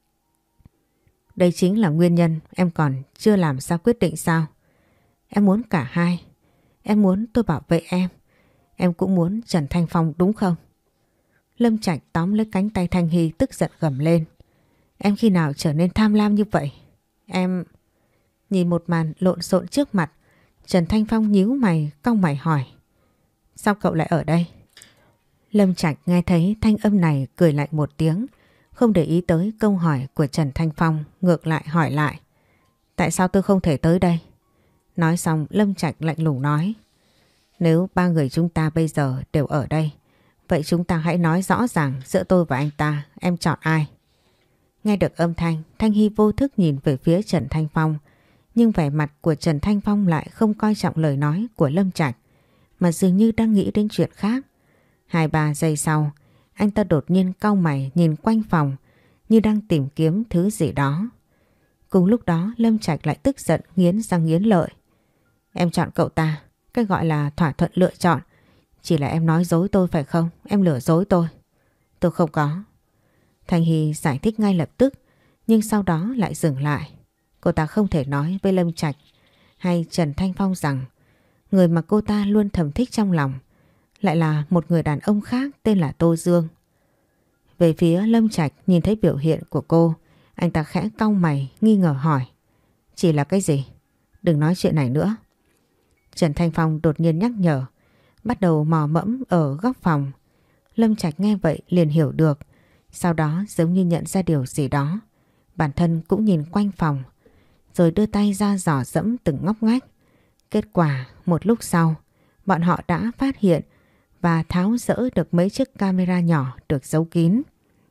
Speaker 1: Đây chính là nguyên nhân em còn chưa làm ra quyết định sao? Em muốn cả hai. Em muốn tôi bảo vệ em. Em cũng muốn Trần Thanh Phong đúng không? Lâm Trạch tóm lấy cánh tay Thanh Hy tức giận gầm lên: Em khi nào trở nên tham lam như vậy? Em... Nhìn một màn lộn xộn trước mặt, Trần Thanh Phong nhíu mày, cau mày hỏi: Sao cậu lại ở đây? Lâm Trạch nghe thấy thanh âm này cười lạnh một tiếng, không để ý tới câu hỏi của Trần Thanh Phong, ngược lại hỏi lại: Tại sao tôi không thể tới đây? Nói xong Lâm Trạch lạnh lùng nói: Nếu ba người chúng ta bây giờ đều ở đây, vậy chúng ta hãy nói rõ ràng giữa tôi và anh ta, em chọn ai? Nghe được âm thanh, Thanh Hy vô thức nhìn về phía Trần Thanh Phong, nhưng vẻ mặt của Trần Thanh Phong lại không coi trọng lời nói của Lâm Trạch, mà dường như đang nghĩ đến chuyện khác. Hai ba giây sau, anh ta đột nhiên cau mày nhìn quanh phòng như đang tìm kiếm thứ gì đó. Cùng lúc đó Lâm Trạch lại tức giận nghiến răng nghiến lợi: Em chọn cậu ta, cái gọi là thỏa thuận lựa chọn. Chỉ là em nói dối tôi phải không? Em lừa dối tôi. Tôi không có. Thanh Hy giải thích ngay lập tức, nhưng sau đó lại dừng lại. Cô ta không thể nói với Lâm Trạch hay Trần Thanh Phong rằng người mà cô ta luôn thầm thích trong lòng lại là một người đàn ông khác tên là Tô Dương. Về phía Lâm Trạch nhìn thấy biểu hiện của cô, anh ta khẽ cau mày nghi ngờ hỏi: Chỉ là cái gì? Đừng nói chuyện này nữa. Trần Thanh Phong đột nhiên nhắc nhở, bắt đầu mò mẫm ở góc phòng. Lâm Trạch nghe vậy liền hiểu được, sau đó giống như nhận ra điều gì đó, bản thân cũng nhìn quanh phòng, rồi đưa tay ra dò dẫm từng ngóc ngách. Kết quả một lúc sau, bọn họ đã phát hiện và tháo dỡ được mấy chiếc camera nhỏ được giấu kín.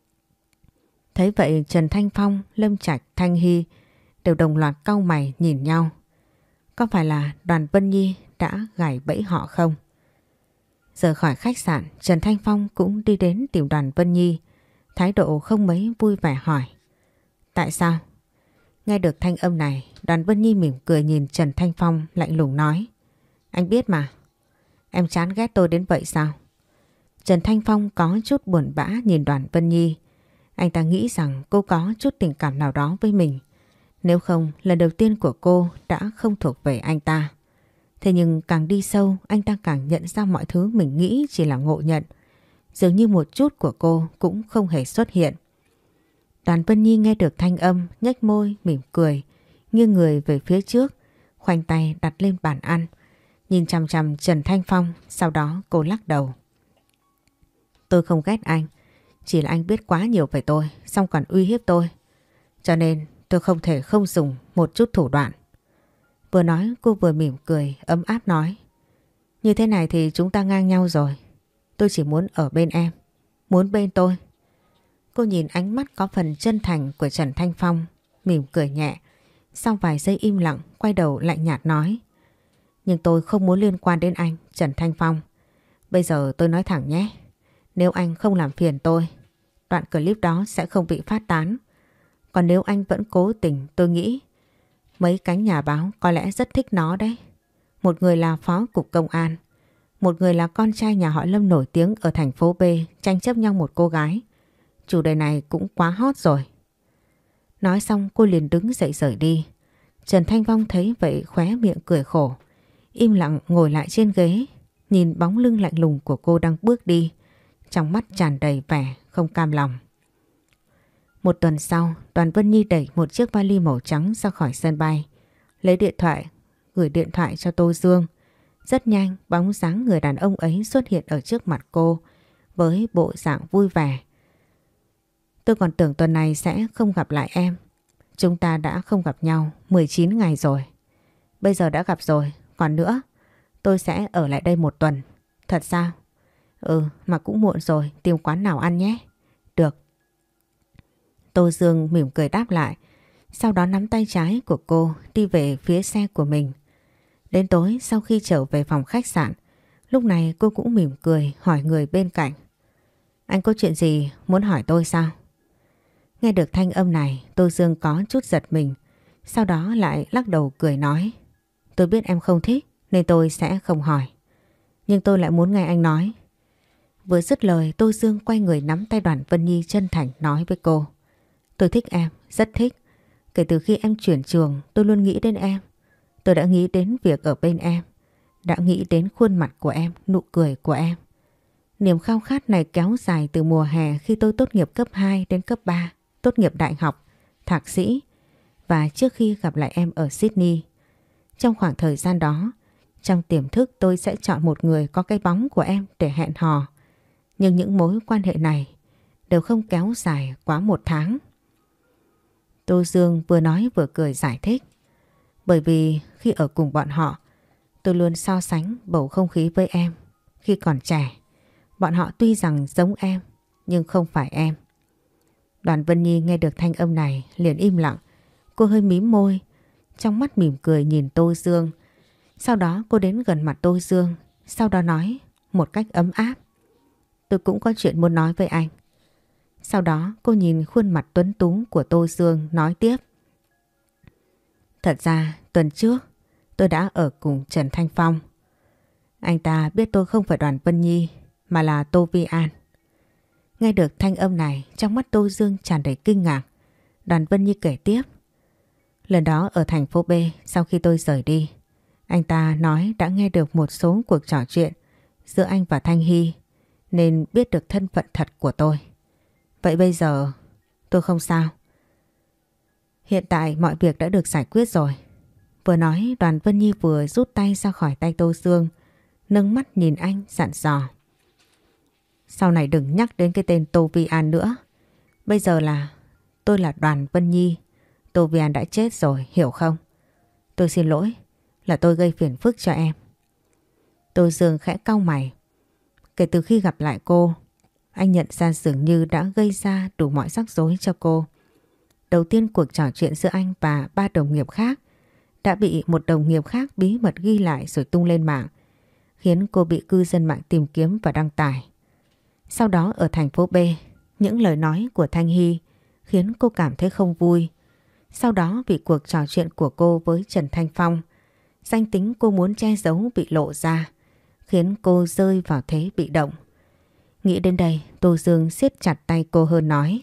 Speaker 1: Thấy vậy Trần Thanh Phong, Lâm Trạch, Thanh Hy đều đồng loạt cau mày nhìn nhau. Có phải là Đoàn Vân Nhi đã gài bẫy họ không? Rời khỏi khách sạn, Trần Thanh Phong cũng đi đến tìm Đoàn Vân Nhi, thái độ không mấy vui vẻ hỏi: Tại sao? Nghe được thanh âm này, Đoàn Vân Nhi mỉm cười nhìn Trần Thanh Phong lạnh lùng nói: Anh biết mà. Em chán ghét tôi đến vậy sao? Trần Thanh Phong có chút buồn bã nhìn Đoàn Vân Nhi. Anh ta nghĩ rằng cô có chút tình cảm nào đó với mình. Nếu không, lần đầu tiên của cô đã không thuộc về anh ta. Thế nhưng càng đi sâu, anh ta càng nhận ra mọi thứ mình nghĩ chỉ là ngộ nhận. Dường như một chút của cô cũng không hề xuất hiện. Đoàn Vân Nhi nghe được thanh âm, nhếch môi, mỉm cười, nghiêng người về phía trước, khoanh tay đặt lên bàn ăn, nhìn chằm chằm Trần Thanh Phong, sau đó cô lắc đầu. Tôi không ghét anh, chỉ là anh biết quá nhiều về tôi, xong còn uy hiếp tôi. Cho nên tôi không thể không dùng một chút thủ đoạn. Vừa nói cô vừa mỉm cười, ấm áp nói: Như thế này thì chúng ta ngang nhau rồi. Tôi chỉ muốn ở bên em, muốn bên tôi. Cô nhìn ánh mắt có phần chân thành của Trần Thanh Phong, mỉm cười nhẹ. Sau vài giây im lặng, quay đầu lạnh nhạt nói: Nhưng tôi không muốn liên quan đến anh, Trần Thanh Phong. Bây giờ tôi nói thẳng nhé, nếu anh không làm phiền tôi, đoạn clip đó sẽ không bị phát tán. Còn nếu anh vẫn cố tình, tôi nghĩ mấy cánh nhà báo có lẽ rất thích nó đấy. Một người là phó cục công an, một người là con trai nhà họ Lâm nổi tiếng ở thành phố B tranh chấp nhau một cô gái. Chủ đề này cũng quá hot rồi. Nói xong cô liền đứng dậy rời đi. Trần Thanh Phong thấy vậy khóe miệng cười khổ, im lặng ngồi lại trên ghế, nhìn bóng lưng lạnh lùng của cô đang bước đi, trong mắt tràn đầy vẻ không cam lòng. Một tuần sau, Đoàn Vân Nhi đẩy một chiếc vali màu trắng ra khỏi sân bay, lấy điện thoại, gửi điện thoại cho Tô Dương. Rất nhanh, bóng dáng người đàn ông ấy xuất hiện ở trước mặt cô với bộ dạng vui vẻ. Tôi còn tưởng tuần này sẽ không gặp lại em. Chúng ta đã không gặp nhau mười chín ngày rồi. Bây giờ đã gặp rồi. Còn nữa, tôi sẽ ở lại đây một tuần. Thật sao? Ừ, mà cũng muộn rồi, tìm quán nào ăn nhé. Được. Tô Dương mỉm cười đáp lại. Sau đó nắm tay trái của cô đi về phía xe của mình. Đến tối sau khi trở về phòng khách sạn, lúc này cô cũng mỉm cười hỏi người bên cạnh. Anh có chuyện gì muốn hỏi tôi sao? Nghe được thanh âm này, Tô Dương có chút giật mình. Sau đó lại lắc đầu cười nói. Tôi biết em không thích nên tôi sẽ không hỏi. Nhưng tôi lại muốn nghe anh nói. Vừa dứt lời, Tô Dương quay người nắm tay Đoàn Vân Nhi chân thành nói với cô. Tôi thích em, rất thích. Kể từ khi em chuyển trường, tôi luôn nghĩ đến em. Tôi đã nghĩ đến việc ở bên em. Đã nghĩ đến khuôn mặt của em, nụ cười của em. Niềm khao khát này kéo dài từ mùa hè khi tôi tốt nghiệp cấp hai đến cấp ba, tốt nghiệp đại học, thạc sĩ và trước khi gặp lại em ở Sydney. Trong khoảng thời gian đó, trong tiềm thức tôi sẽ chọn một người có cái bóng của em để hẹn hò. Nhưng những mối quan hệ này đều không kéo dài quá một tháng. Tô Dương vừa nói vừa cười giải thích. Bởi vì khi ở cùng bọn họ, tôi luôn so sánh bầu không khí với em. Khi còn trẻ, bọn họ tuy rằng giống em, nhưng không phải em. Đoàn Vân Nhi nghe được thanh âm này liền im lặng. Cô hơi mím môi, trong mắt mỉm cười nhìn Tô Dương. Sau đó cô đến gần mặt Tô Dương, sau đó nói một cách ấm áp. Tôi cũng có chuyện muốn nói với anh. Sau đó cô nhìn khuôn mặt tuấn tú của Tô Dương nói tiếp. Thật ra tuần trước tôi đã ở cùng Trần Thanh Phong. Anh ta biết tôi không phải Đoàn Vân Nhi mà là Tô Vi An. Nghe được thanh âm này, trong mắt Tô Dương tràn đầy kinh ngạc. Đoàn Vân Nhi kể tiếp. Lần đó ở thành phố B, sau khi tôi rời đi, anh ta nói đã nghe được một số cuộc trò chuyện giữa anh và Thanh Hy nên biết được thân phận thật của tôi. Vậy bây giờ tôi không sao. Hiện tại mọi việc đã được giải quyết rồi. Vừa nói, Đoàn Vân Nhi vừa rút tay ra khỏi tay Tô Dương, nâng mắt nhìn anh dặn dò. Sau này đừng nhắc đến cái tên Tô Vi An nữa. Bây giờ là tôi là Đoàn Vân Nhi. Tô Vi An đã chết rồi, hiểu không? Tôi xin lỗi, là tôi gây phiền phức cho em. Tô Dương khẽ cau mày. Kể từ khi gặp lại cô, anh nhận ra dường như đã gây ra đủ mọi rắc rối cho cô. Đầu tiên cuộc trò chuyện giữa anh và ba đồng nghiệp khác đã bị một đồng nghiệp khác bí mật ghi lại rồi tung lên mạng, khiến cô bị cư dân mạng tìm kiếm và đăng tải. Sau đó ở thành phố B, những lời nói của Thanh Hy khiến cô cảm thấy không vui. Sau đó vì cuộc trò chuyện của cô với Trần Thanh Phong, danh tính cô muốn che giấu bị lộ ra, khiến cô rơi vào thế bị động. Nghĩ đến đây, Tô Dương siết chặt tay cô hơn nói.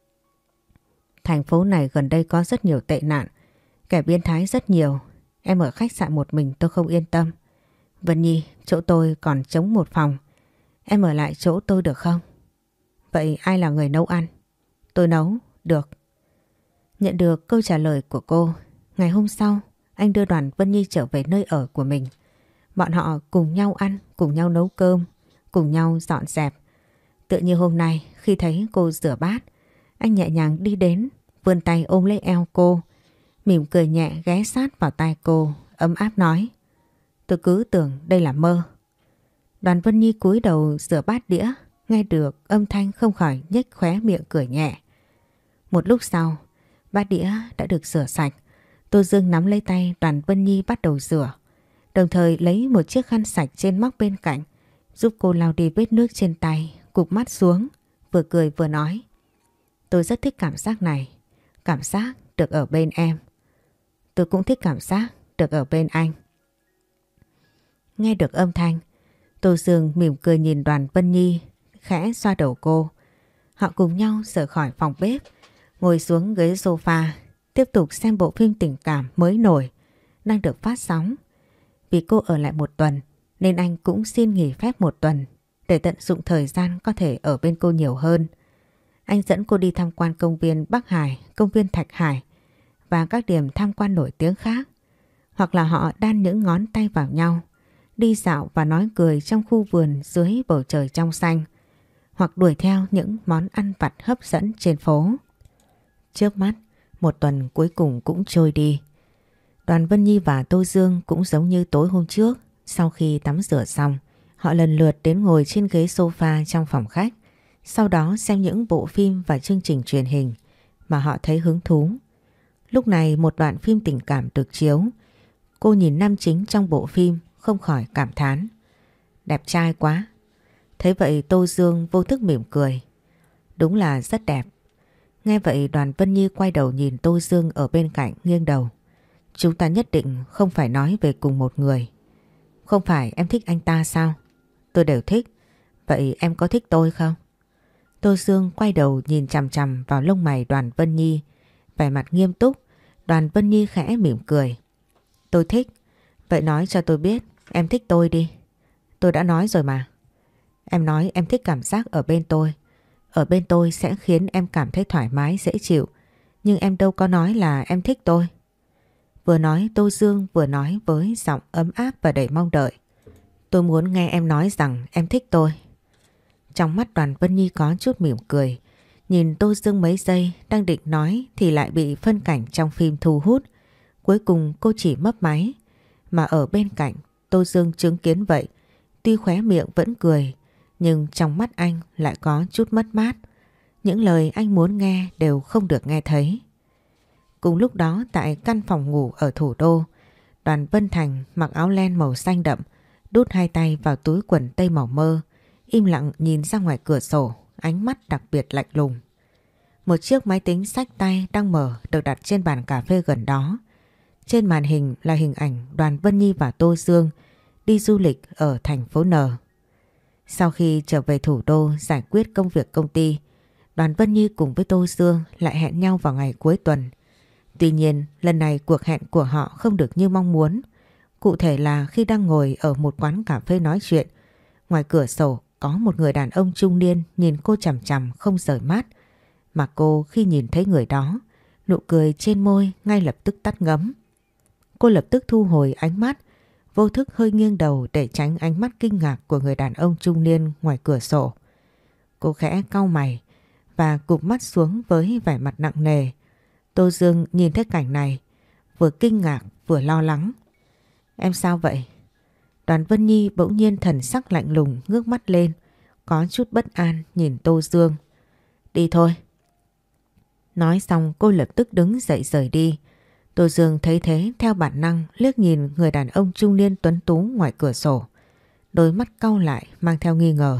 Speaker 1: Thành phố này gần đây có rất nhiều tệ nạn, kẻ biến thái rất nhiều. Em ở khách sạn một mình tôi không yên tâm. Vân Nhi, chỗ tôi còn trống một phòng. Em ở lại chỗ tôi được không? Vậy ai là người nấu ăn? Tôi nấu, được. Nhận được câu trả lời của cô, ngày hôm sau, anh đưa Đoàn Vân Nhi trở về nơi ở của mình. Bọn họ cùng nhau ăn, cùng nhau nấu cơm, cùng nhau dọn dẹp. Tự như hôm nay, khi thấy cô rửa bát, anh nhẹ nhàng đi đến, vươn tay ôm lấy eo cô, mỉm cười nhẹ ghé sát vào tai cô, ấm áp nói. Tôi cứ tưởng đây là mơ. Đoàn Vân Nhi cúi đầu rửa bát đĩa, nghe được âm thanh không khỏi nhếch khóe miệng cười nhẹ. Một lúc sau, bát đĩa đã được rửa sạch. Tô Dương nắm lấy tay Đoàn Vân Nhi bắt đầu rửa, đồng thời lấy một chiếc khăn sạch trên móc bên cạnh, giúp cô lau đi vết nước trên tay, cụp mắt xuống, vừa cười vừa nói. Tôi rất thích cảm giác này, cảm giác được ở bên em. Tôi cũng thích cảm giác được ở bên anh. Nghe được âm thanh, Tô Dương mỉm cười nhìn Đoàn Vân Nhi, khẽ xoa đầu cô. Họ cùng nhau rời khỏi phòng bếp, ngồi xuống ghế sofa, tiếp tục xem bộ phim tình cảm mới nổi, đang được phát sóng. Vì cô ở lại một tuần, nên anh cũng xin nghỉ phép một tuần, để tận dụng thời gian có thể ở bên cô nhiều hơn. Anh dẫn cô đi tham quan công viên Bắc Hải, công viên Thạch Hải và các điểm tham quan nổi tiếng khác. Hoặc là họ đan những ngón tay vào nhau, đi dạo và nói cười trong khu vườn dưới bầu trời trong xanh. hoặc đuổi theo những món ăn vặt hấp dẫn trên phố. Trước mắt, một tuần cuối cùng cũng trôi đi. Đoàn Vân Nhi và Tô Dương cũng giống như tối hôm trước, sau khi tắm rửa xong, họ lần lượt đến ngồi trên ghế sofa trong phòng khách, sau đó xem những bộ phim và chương trình truyền hình mà họ thấy hứng thú. Lúc này một đoạn phim tình cảm được chiếu, cô nhìn nam chính trong bộ phim không khỏi cảm thán: đẹp trai quá. Thấy vậy Tô Dương vô thức mỉm cười: đúng là rất đẹp. Nghe vậy Đoàn Vân Nhi quay đầu nhìn Tô Dương ở bên cạnh, nghiêng đầu: chúng ta nhất định không phải nói về cùng một người. Không phải em thích anh ta sao? Tôi đều thích. Vậy em có thích tôi không? Tô Dương quay đầu nhìn chằm chằm vào lông mày Đoàn Vân Nhi, vẻ mặt nghiêm túc. Đoàn Vân Nhi khẽ mỉm cười: tôi thích. Vậy nói cho tôi biết em thích tôi đi. Tôi đã nói rồi mà. Em nói em thích cảm giác ở bên tôi. Ở bên tôi sẽ khiến em cảm thấy thoải mái, dễ chịu. Nhưng em đâu có nói là em thích tôi. Vừa nói Tô Dương vừa nói với giọng ấm áp và đầy mong đợi: tôi muốn nghe em nói rằng em thích tôi. Trong mắt Đoàn Vân Nhi có chút mỉm cười, nhìn Tô Dương mấy giây, đang định nói thì lại bị phân cảnh trong phim thu hút. Cuối cùng cô chỉ mấp máy, mà ở bên cạnh Tô Dương chứng kiến vậy, tuy khóe miệng vẫn cười, nhưng trong mắt anh lại có chút mất mát. Những lời anh muốn nghe đều không được nghe thấy. Cùng lúc đó tại căn phòng ngủ ở thủ đô, Đoàn Vân Thành mặc áo len màu xanh đậm, đút hai tay vào túi quần tây màu mơ, im lặng nhìn ra ngoài cửa sổ, ánh mắt đặc biệt lạnh lùng. Một chiếc máy tính xách tay đang mở được đặt trên bàn cà phê gần đó. Trên màn hình là hình ảnh Đoàn Vân Nhi và Tô Dương đi du lịch ở thành phố N. Sau khi trở về thủ đô giải quyết công việc công ty, Đoàn Vân Nhi cùng với Tô Dương lại hẹn nhau vào ngày cuối tuần. Tuy nhiên lần này cuộc hẹn của họ không được như mong muốn. Cụ thể là khi đang ngồi ở một quán cà phê nói chuyện, ngoài cửa sổ có một người đàn ông trung niên nhìn cô chằm chằm không rời mắt. Mà cô khi nhìn thấy người đó, nụ cười trên môi ngay lập tức tắt ngấm. Cô lập tức thu hồi ánh mắt, vô thức hơi nghiêng đầu để tránh ánh mắt kinh ngạc của người đàn ông trung niên ngoài cửa sổ. Cô khẽ cau mày và cụp mắt xuống với vẻ mặt nặng nề. Tô Dương nhìn thấy cảnh này, vừa kinh ngạc vừa lo lắng. Em sao vậy? Đoàn Vân Nhi bỗng nhiên thần sắc lạnh lùng ngước mắt lên, có chút bất an nhìn Tô Dương. Đi thôi. Nói xong cô lập tức đứng dậy rời đi. Tô Dương thấy thế theo bản năng liếc nhìn người đàn ông trung niên tuấn tú ngoài cửa sổ. Đôi mắt cau lại mang theo nghi ngờ.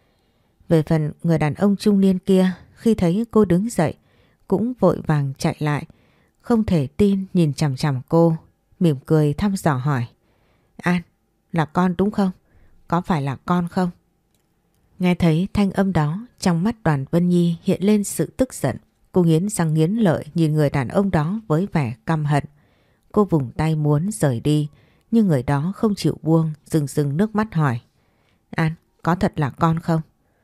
Speaker 1: Về phần người đàn ông trung niên kia, khi thấy cô đứng dậy cũng vội vàng chạy lại, không thể tin nhìn chằm chằm cô, mỉm cười thăm dò hỏi: An, là con đúng không? Có phải là con không? Nghe thấy thanh âm đó, trong mắt Đoàn Vân Nhi hiện lên sự tức giận. Cô nghiến răng nghiến lợi nhìn người đàn ông đó với vẻ căm hận. Cô vùng tay muốn rời đi, nhưng người đó không chịu buông, rưng rưng nước mắt hỏi: An, có thật là con không?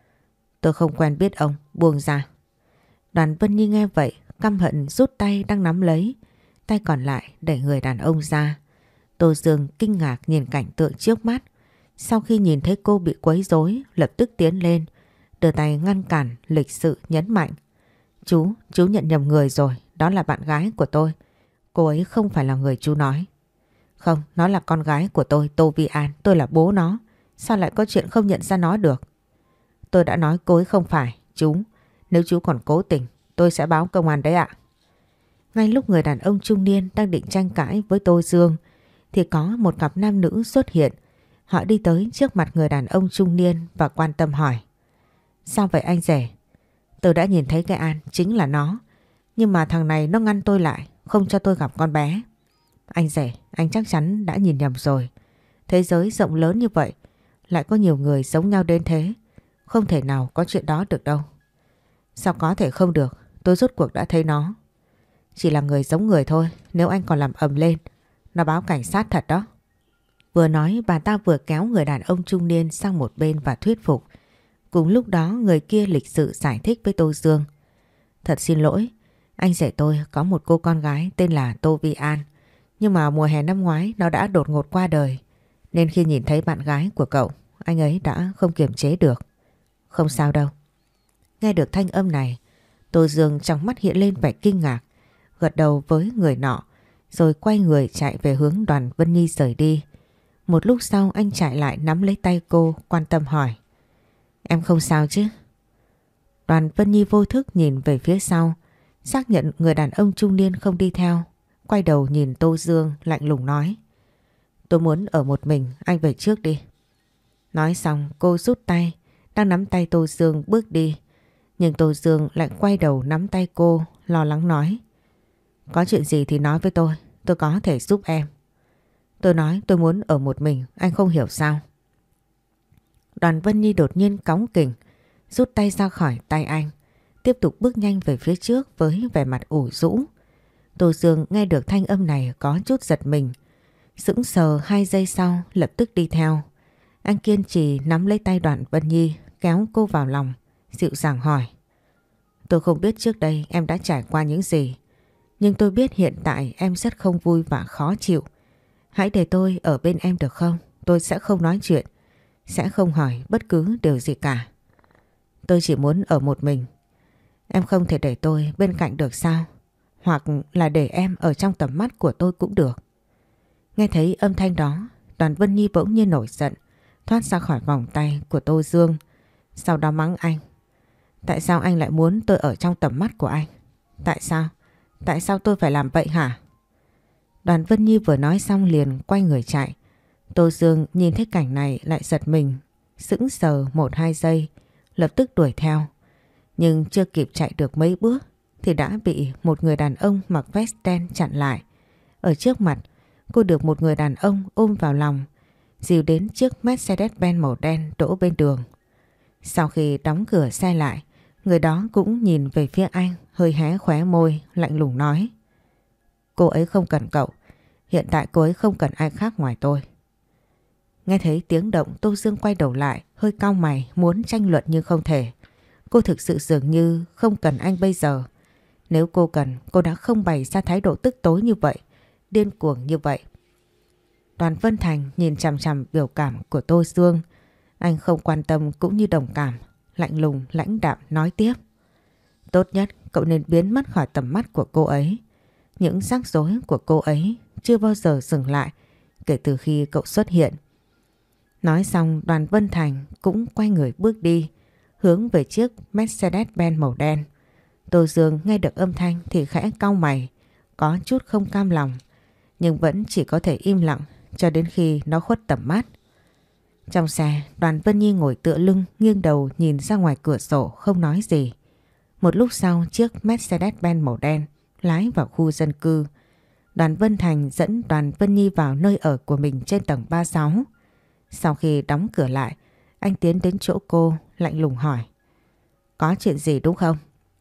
Speaker 1: Tôi không quen biết ông, buông ra. Đoàn Vân Nhi nghe vậy, căm hận rút tay đang nắm lấy, tay còn lại đẩy người đàn ông ra. Tô Dương kinh ngạc nhìn cảnh tượng trước mắt. Sau khi nhìn thấy cô bị quấy rối, lập tức tiến lên, đưa tay ngăn cản, lịch sự nhấn mạnh: Chú, chú nhận nhầm người rồi, đó là bạn gái của tôi. Cô ấy không phải là người chú nói. Không, nó là con gái của tôi, Tô Vi An, tôi là bố nó. Sao lại có chuyện không nhận ra nó được? Tôi đã nói cô ấy không phải, chú. Nếu chú còn cố tình, tôi sẽ báo công an đấy ạ. Ngay lúc người đàn ông trung niên đang định tranh cãi với Tô Dương, thì có một cặp nam nữ xuất hiện. Họ đi tới trước mặt người đàn ông trung niên và quan tâm hỏi: Sao vậy anh rể? Tôi đã nhìn thấy cái An, chính là nó. Nhưng mà thằng này nó ngăn tôi lại, không cho tôi gặp con bé. Anh rể, anh chắc chắn đã nhìn nhầm rồi. Thế giới rộng lớn như vậy, lại có nhiều người giống nhau đến thế. Không thể nào có chuyện đó được đâu. Sao có thể không được, tôi rốt cuộc đã thấy nó. Chỉ là người giống người thôi, nếu anh còn làm ầm lên, nó báo cảnh sát thật đó. Vừa nói bà ta vừa kéo người đàn ông trung niên sang một bên và thuyết phục. Cùng lúc đó người kia lịch sự giải thích với Tô Dương: Thật xin lỗi, anh rể tôi có một cô con gái tên là Tô Vi An. Nhưng mà mùa hè năm ngoái nó đã đột ngột qua đời, nên khi nhìn thấy bạn gái của cậu, anh ấy đã không kiềm chế được. Không sao đâu, Nghe được thanh âm này, Tô Dương trong mắt hiện lên vẻ kinh ngạc, gật đầu với người nọ, rồi quay người chạy về hướng Đoàn Vân Nhi rời đi. Một lúc sau anh chạy lại nắm lấy tay cô, quan tâm hỏi: Em không sao chứ? Đoàn Vân Nhi vô thức nhìn về phía sau, xác nhận người đàn ông trung niên không đi theo, quay đầu nhìn Tô Dương lạnh lùng nói: Tôi muốn ở một mình, anh về trước đi. Nói xong cô rút tay, đang nắm tay Tô Dương bước đi. Nhưng Tô Dương lại quay đầu nắm tay cô, lo lắng nói: Có chuyện gì thì nói với tôi, tôi có thể giúp em. Tôi nói tôi muốn ở một mình, anh không hiểu sao? Đoàn Vân Nhi đột nhiên cáu kỉnh, rút tay ra khỏi tay anh, tiếp tục bước nhanh về phía trước với vẻ mặt ủ rũ. Tô Dương nghe được thanh âm này có chút giật mình, sững sờ hai giây sau lập tức đi theo. Anh kiên trì nắm lấy tay Đoàn Vân Nhi, kéo cô vào lòng, dịu dàng hỏi: Tôi không biết trước đây em đã trải qua những gì, nhưng tôi biết hiện tại em rất không vui và khó chịu. Hãy để tôi ở bên em được không? Tôi sẽ không nói chuyện, sẽ không hỏi bất cứ điều gì cả. Tôi chỉ muốn ở một mình. Em không thể để tôi bên cạnh được sao? Hoặc là để em ở trong tầm mắt của tôi cũng được. Nghe thấy âm thanh đó, Đoàn Vân Nhi bỗng nhiên nổi giận, thoát ra khỏi vòng tay của Tô Dương, sau đó mắng anh: Tại sao anh lại muốn tôi ở trong tầm mắt của anh? Tại sao? Tại sao tôi phải làm vậy hả? Đoàn Vân Nhi vừa nói xong liền quay người chạy. Tô Dương nhìn thấy cảnh này lại giật mình, sững sờ một hai giây, lập tức đuổi theo. Nhưng chưa kịp chạy được mấy bước thì đã bị một người đàn ông mặc vest đen chặn lại. Ở trước mặt, cô được một người đàn ông ôm vào lòng, dìu đến chiếc Mercedes-Benz màu đen đỗ bên đường. Sau khi đóng cửa xe lại, người đó cũng nhìn về phía anh, hơi hé khóe môi, lạnh lùng nói: Cô ấy không cần cậu, hiện tại cô ấy không cần ai khác ngoài tôi. Nghe thấy tiếng động, Tô Dương quay đầu lại, hơi cau mày muốn tranh luận nhưng không thể. Cô thực sự dường như không cần anh bây giờ. Nếu cô cần, cô đã không bày ra thái độ tức tối như vậy, điên cuồng như vậy. Đoàn Vân Thành nhìn chằm chằm biểu cảm của Tô Dương. Anh không quan tâm cũng như đồng cảm, lạnh lùng lãnh đạm nói tiếp: Tốt nhất cậu nên biến mất khỏi tầm mắt của cô ấy. Những rắc rối của cô ấy chưa bao giờ dừng lại kể từ khi cậu xuất hiện. Nói xong, Đoàn Vân Thành cũng quay người bước đi, hướng về chiếc Mercedes-Benz màu đen. Tô Dương nghe được âm thanh thì khẽ cau mày, có chút không cam lòng, nhưng vẫn chỉ có thể im lặng cho đến khi nó khuất tầm mắt. Trong xe, Đoàn Vân Nhi ngồi tựa lưng, nghiêng đầu nhìn ra ngoài cửa sổ không nói gì. Một lúc sau, chiếc Mercedes-Benz màu đen lái vào khu dân cư. Đoàn Vân Thành dẫn Đoàn Vân Nhi vào nơi ở của mình trên tầng ba mươi sáu. Sau khi đóng cửa lại, anh tiến đến chỗ cô, lạnh lùng hỏi: Có chuyện gì đúng không?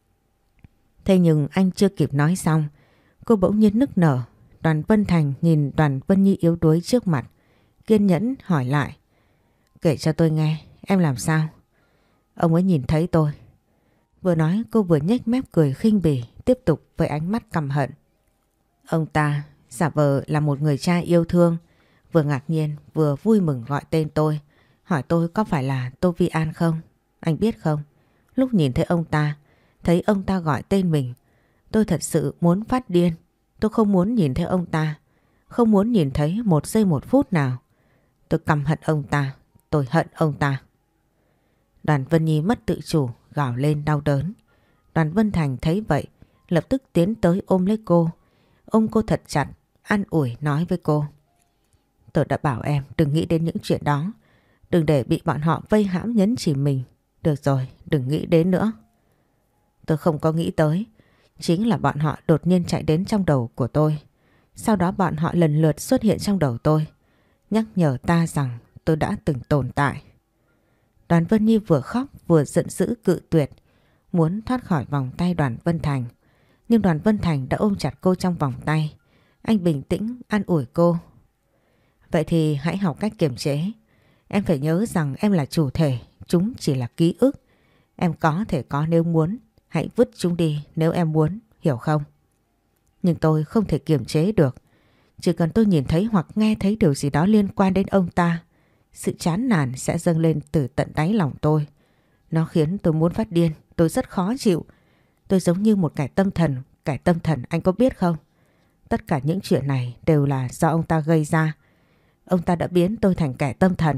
Speaker 1: Thế nhưng anh chưa kịp nói xong, cô bỗng nhiên nức nở. Đoàn Vân Thành nhìn Đoàn Vân Nhi yếu đuối trước mặt, kiên nhẫn hỏi lại: Kể cho tôi nghe, em làm sao? Ông ấy nhìn thấy tôi. Vừa nói cô vừa nhếch mép cười khinh bỉ, tiếp tục với ánh mắt căm hận. Ông ta giả vờ là một người cha yêu thương, vừa ngạc nhiên vừa vui mừng gọi tên tôi, hỏi tôi có phải là Tô Vi An không? Anh biết không, lúc nhìn thấy ông ta, thấy ông ta gọi tên mình, tôi thật sự muốn phát điên. Tôi không muốn nhìn thấy ông ta, không muốn nhìn thấy một giây một phút nào. Tôi căm hận ông ta, tôi hận ông ta. Đoàn Vân Nhi mất tự chủ, gào lên đau đớn. Đoàn Vân Thành thấy vậy, lập tức tiến tới ôm lấy cô, ôm cô thật chặt, an ủi nói với cô: Tôi đã bảo em đừng nghĩ đến những chuyện đó, đừng để bị bọn họ vây hãm nhấn chìm mình. Được rồi, đừng nghĩ đến nữa. Tôi không có nghĩ tới, chính là bọn họ đột nhiên chạy đến trong đầu của tôi. Sau đó bọn họ lần lượt xuất hiện trong đầu tôi, nhắc nhở ta rằng tôi đã từng tồn tại. Đoàn Vân Nhi vừa khóc vừa giận dữ cự tuyệt, muốn thoát khỏi vòng tay Đoàn Vân Thành. Nhưng Đoàn Vân Thành đã ôm chặt cô trong vòng tay. Anh bình tĩnh an ủi cô: Vậy thì hãy học cách kiềm chế. Em phải nhớ rằng em là chủ thể, chúng chỉ là ký ức. Em có thể có nếu muốn, hãy vứt chúng đi nếu em muốn, hiểu không? Nhưng tôi không thể kiềm chế được. Chỉ cần tôi nhìn thấy hoặc nghe thấy điều gì đó liên quan đến ông ta, sự chán nản sẽ dâng lên từ tận đáy lòng tôi. Nó khiến tôi muốn phát điên, tôi rất khó chịu. Tôi giống như một kẻ tâm thần, kẻ tâm thần anh có biết không? Tất cả những chuyện này đều là do ông ta gây ra. Ông ta đã biến tôi thành kẻ tâm thần.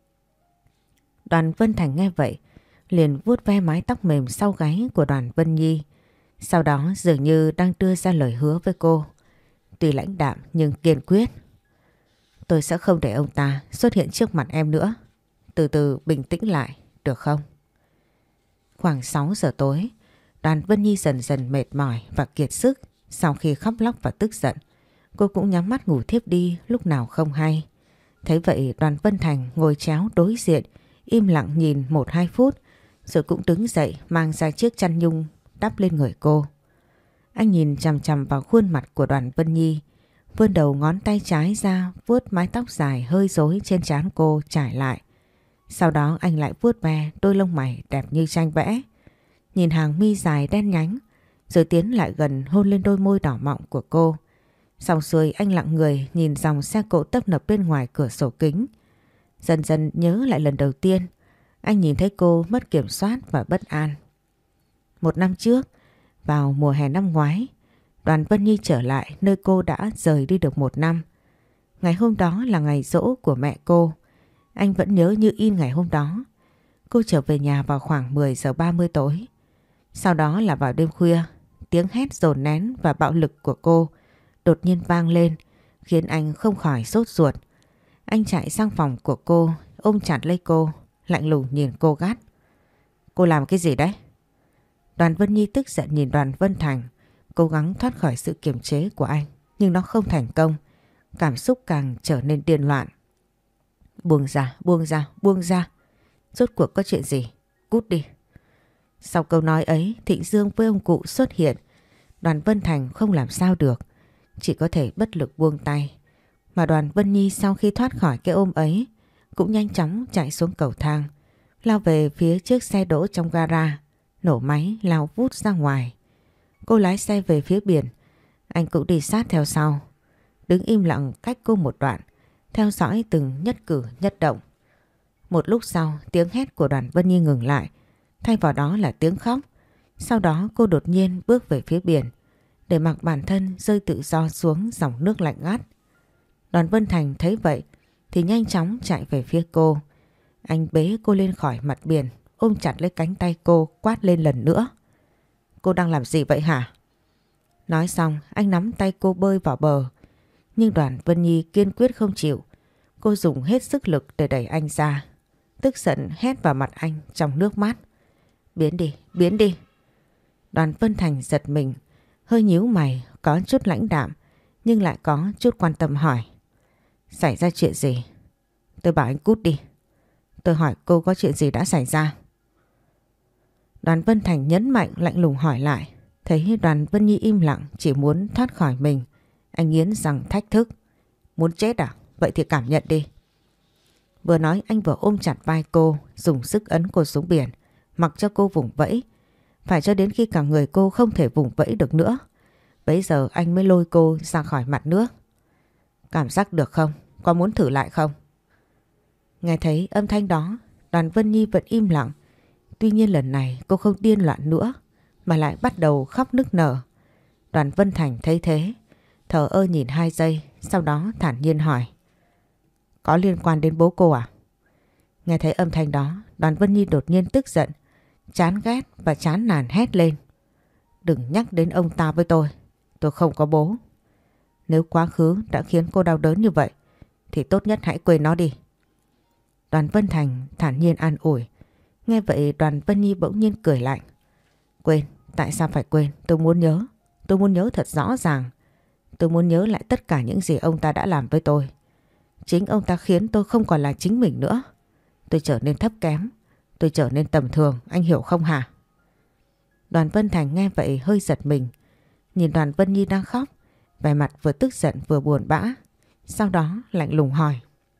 Speaker 1: Đoàn Vân Thành nghe vậy, liền vuốt ve mái tóc mềm sau gáy của Đoàn Vân Nhi. Sau đó dường như đang đưa ra lời hứa với cô. Tuy lãnh đạm nhưng kiên quyết. Tôi sẽ không để ông ta xuất hiện trước mặt em nữa. Từ từ bình tĩnh lại, được không? Khoảng sáu giờ tối, Đoàn Vân Nhi dần dần mệt mỏi và kiệt sức. Sau khi khóc lóc và tức giận, cô cũng nhắm mắt ngủ thiếp đi lúc nào không hay. Thấy vậy Đoàn Vân Thành ngồi chéo đối diện, im lặng nhìn một hai phút, rồi cũng đứng dậy mang ra chiếc chăn nhung đắp lên người cô. Anh nhìn chằm chằm vào khuôn mặt của Đoàn Vân Nhi, vươn đầu ngón tay trái ra vuốt mái tóc dài hơi rối trên trán cô trải lại. Sau đó anh lại vuốt ve đôi lông mày đẹp như tranh vẽ, nhìn hàng mi dài đen nhánh, rồi tiến lại gần hôn lên đôi môi đỏ mọng của cô. Xong xuôi anh lặng người nhìn dòng xe cộ tấp nập bên ngoài cửa sổ kính. Dần dần nhớ lại lần đầu tiên anh nhìn thấy cô mất kiểm soát và bất an. Một năm trước, vào mùa hè năm ngoái, Đoàn Vân Nhi trở lại nơi cô đã rời đi được một năm. Ngày hôm đó là ngày giỗ của mẹ cô. Anh vẫn nhớ như in ngày hôm đó. Cô trở về nhà vào khoảng mười giờ ba mươi tối. Sau đó là vào đêm khuya, tiếng hét dồn nén và bạo lực của cô đột nhiên vang lên, khiến anh không khỏi sốt ruột. Anh chạy sang phòng của cô, ôm chặt lấy cô, lạnh lùng nhìn cô gắt. Cô làm cái gì đấy? Đoàn Vân Nhi tức giận nhìn Đoàn Vân Thành, cố gắng thoát khỏi sự kiềm chế của anh, nhưng nó không thành công. Cảm xúc càng trở nên điên loạn. Buông ra, buông ra, buông ra. Rốt cuộc có chuyện gì? Cút đi. Sau câu nói ấy, Thịnh Dương với ông cụ xuất hiện. Đoàn Vân Thành không làm sao được, chỉ có thể bất lực buông tay. Mà Đoàn Vân Nhi sau khi thoát khỏi cái ôm ấy cũng nhanh chóng chạy xuống cầu thang, lao về phía chiếc xe đỗ trong gara, nổ máy lao vút ra ngoài. Cô lái xe về phía biển, anh cũng đi sát theo sau, đứng im lặng cách cô một đoạn, theo dõi từng nhất cử nhất động. Một lúc sau, tiếng hét của Đoàn Vân Nhi ngừng lại, thay vào đó là tiếng khóc. Sau đó cô đột nhiên bước về phía biển, để mặc bản thân rơi tự do xuống dòng nước lạnh ngắt. Đoàn Vân Thành thấy vậy thì nhanh chóng chạy về phía cô. Anh bế cô lên khỏi mặt biển, ôm chặt lấy cánh tay cô, quát lên lần nữa. Cô đang làm gì vậy hả? Nói xong anh nắm tay cô bơi vào bờ. Nhưng Đoàn Vân Nhi kiên quyết không chịu. Cô dùng hết sức lực để đẩy anh ra, tức giận hét vào mặt anh trong nước mắt. Biến đi, biến đi. Đoàn Vân Thành giật mình, hơi nhíu mày, có chút lãnh đạm nhưng lại có chút quan tâm hỏi. Xảy ra chuyện gì? Tôi bảo anh cút đi. Tôi hỏi cô có chuyện gì đã xảy ra? Đoàn Vân Thành nhấn mạnh lạnh lùng hỏi lại. Thấy Đoàn Vân Nhi im lặng, chỉ muốn thoát khỏi mình, anh nghiến răng thách thức. Muốn chết à? Vậy thì cảm nhận đi. Vừa nói anh vừa ôm chặt vai cô, dùng sức ấn cô xuống biển, mặc cho cô vùng vẫy. Phải cho đến khi cả người cô không thể vùng vẫy được nữa, bấy giờ anh mới lôi cô ra khỏi mặt nước. Cảm giác được không? Có muốn thử lại không? Nghe thấy âm thanh đó, Đoàn Vân Nhi vẫn im lặng. Tuy nhiên lần này cô không điên loạn nữa, mà lại bắt đầu khóc nức nở. Đoàn Vân Thành thấy thế, thờ ơ nhìn hai giây, sau đó thản nhiên hỏi. Có liên quan đến bố cô à? Nghe thấy âm thanh đó, Đoàn Vân Nhi đột nhiên tức giận, chán ghét và chán nản hét lên. Đừng nhắc đến ông ta với tôi, tôi không có bố. Nếu quá khứ đã khiến cô đau đớn như vậy, thì tốt nhất hãy quên nó đi. Đoàn Vân Thành thản nhiên an ủi. Nghe vậy Đoàn Vân Nhi bỗng nhiên cười lạnh. Quên? Tại sao phải quên? Tôi muốn nhớ. Tôi muốn nhớ thật rõ ràng. Tôi muốn nhớ lại tất cả những gì ông ta đã làm với tôi. Chính ông ta khiến tôi không còn là chính mình nữa. Tôi trở nên thấp kém. Tôi trở nên tầm thường. Anh hiểu không hả? Đoàn Vân Thành nghe vậy hơi giật mình. Nhìn Đoàn Vân Nhi đang khóc, vẻ mặt vừa tức giận vừa buồn bã. Sau đó lạnh lùng hỏi.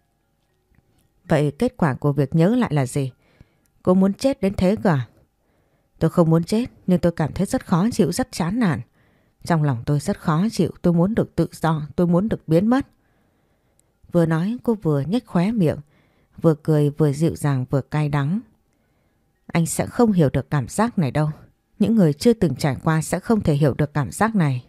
Speaker 1: Vậy kết quả của việc nhớ lại là gì? Cô muốn chết đến thế cơ à? Tôi không muốn chết, nhưng tôi cảm thấy rất khó chịu, rất chán nản. Trong lòng tôi rất khó chịu, tôi muốn được tự do, tôi muốn được biến mất. Vừa nói cô vừa nhếch khóe miệng, vừa cười vừa dịu dàng vừa cay đắng. Anh sẽ không hiểu được cảm giác này đâu. Những người chưa từng trải qua sẽ không thể hiểu được cảm giác này.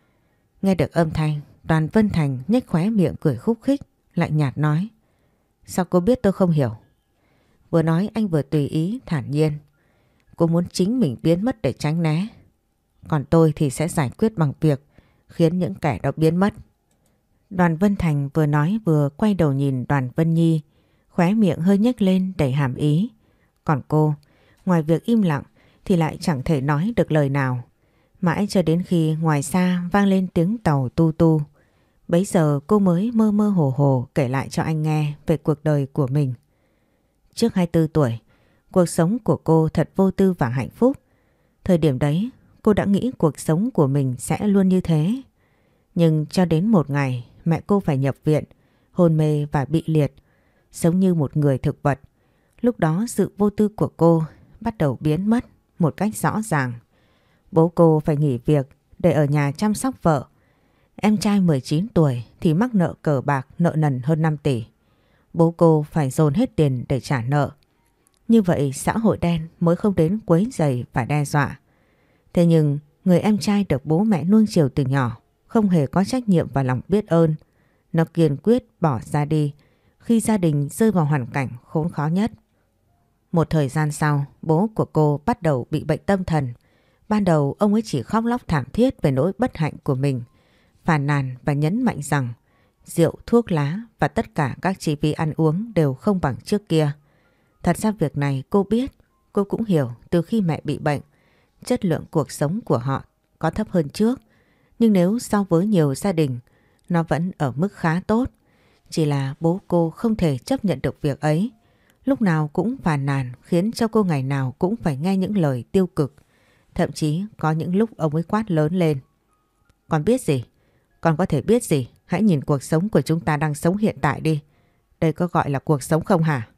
Speaker 1: Nghe được âm thanh, Đoàn Vân Thành nhếch khóe miệng cười khúc khích, lạnh nhạt nói. Sao cô biết tôi không hiểu? Vừa nói anh vừa tùy ý thản nhiên. Cô muốn chính mình biến mất để tránh né. Còn tôi thì sẽ giải quyết bằng việc khiến những kẻ đó biến mất. Đoàn Vân Thành vừa nói vừa quay đầu nhìn Đoàn Vân Nhi, khóe miệng hơi nhếch lên đầy hàm ý. Còn cô, ngoài việc im lặng thì lại chẳng thể nói được lời nào. Mãi cho đến khi ngoài xa vang lên tiếng tàu tu tu. Bấy giờ cô mới mơ mơ hồ hồ kể lại cho anh nghe về cuộc đời của mình. Trước hai mươi tư tuổi, cuộc sống của cô thật vô tư và hạnh phúc. Thời điểm đấy, cô đã nghĩ cuộc sống của mình sẽ luôn như thế. Nhưng cho đến một ngày, mẹ cô phải nhập viện, hôn mê và bị liệt, giống như một người thực vật. Lúc đó sự vô tư của cô bắt đầu biến mất một cách rõ ràng. Bố cô phải nghỉ việc để ở nhà chăm sóc vợ. Em trai mười chín tuổi thì mắc nợ cờ bạc, nợ nần hơn năm tỷ. Bố cô phải dồn hết tiền để trả nợ. Như vậy xã hội đen mới không đến quấy rầy và đe dọa. Thế nhưng người em trai được bố mẹ nuông chiều từ nhỏ, không hề có trách nhiệm và lòng biết ơn. Nó kiên quyết bỏ ra đi khi gia đình rơi vào hoàn cảnh khốn khó nhất. Một thời gian sau, bố của cô bắt đầu bị bệnh tâm thần. Ban đầu ông ấy chỉ khóc lóc thảm thiết về nỗi bất hạnh của mình, phàn nàn và nhấn mạnh rằng rượu, thuốc lá và tất cả các chi phí ăn uống đều không bằng trước kia. Thật ra việc này cô biết, cô cũng hiểu từ khi mẹ bị bệnh, chất lượng cuộc sống của họ có thấp hơn trước. Nhưng nếu so với nhiều gia đình, nó vẫn ở mức khá tốt. Chỉ là bố cô không thể chấp nhận được việc ấy. Lúc nào cũng phàn nàn khiến cho cô ngày nào cũng phải nghe những lời tiêu cực. Thậm chí có những lúc ông ấy quát lớn lên. Con biết gì? Con có thể biết gì? Hãy nhìn cuộc sống của chúng ta đang sống hiện tại đi. Đây có gọi là cuộc sống không hả?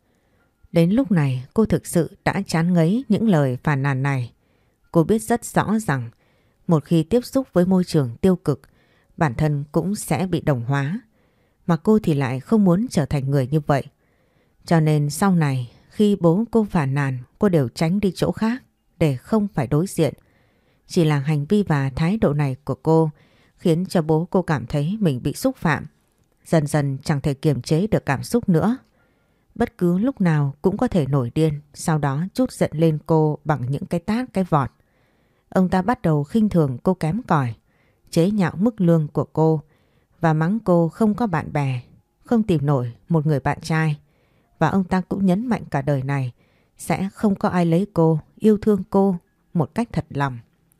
Speaker 1: Đến lúc này cô thực sự đã chán ngấy những lời phàn nàn này. Cô biết rất rõ rằng một khi tiếp xúc với môi trường tiêu cực, bản thân cũng sẽ bị đồng hóa. Mà cô thì lại không muốn trở thành người như vậy. Cho nên sau này khi bố cô phàn nàn, cô đều tránh đi chỗ khác để không phải đối diện. Chỉ là hành vi và thái độ này của cô khiến cho bố cô cảm thấy mình bị xúc phạm. Dần dần chẳng thể kiềm chế được cảm xúc nữa. Bất cứ lúc nào cũng có thể nổi điên, sau đó trút giận lên cô bằng những cái tát cái vọt. Ông ta bắt đầu khinh thường cô kém cỏi, chế nhạo mức lương của cô và mắng cô không có bạn bè, không tìm nổi một người bạn trai. Và ông ta cũng nhấn mạnh cả đời này sẽ không có ai lấy cô, yêu thương cô một cách thật lòng.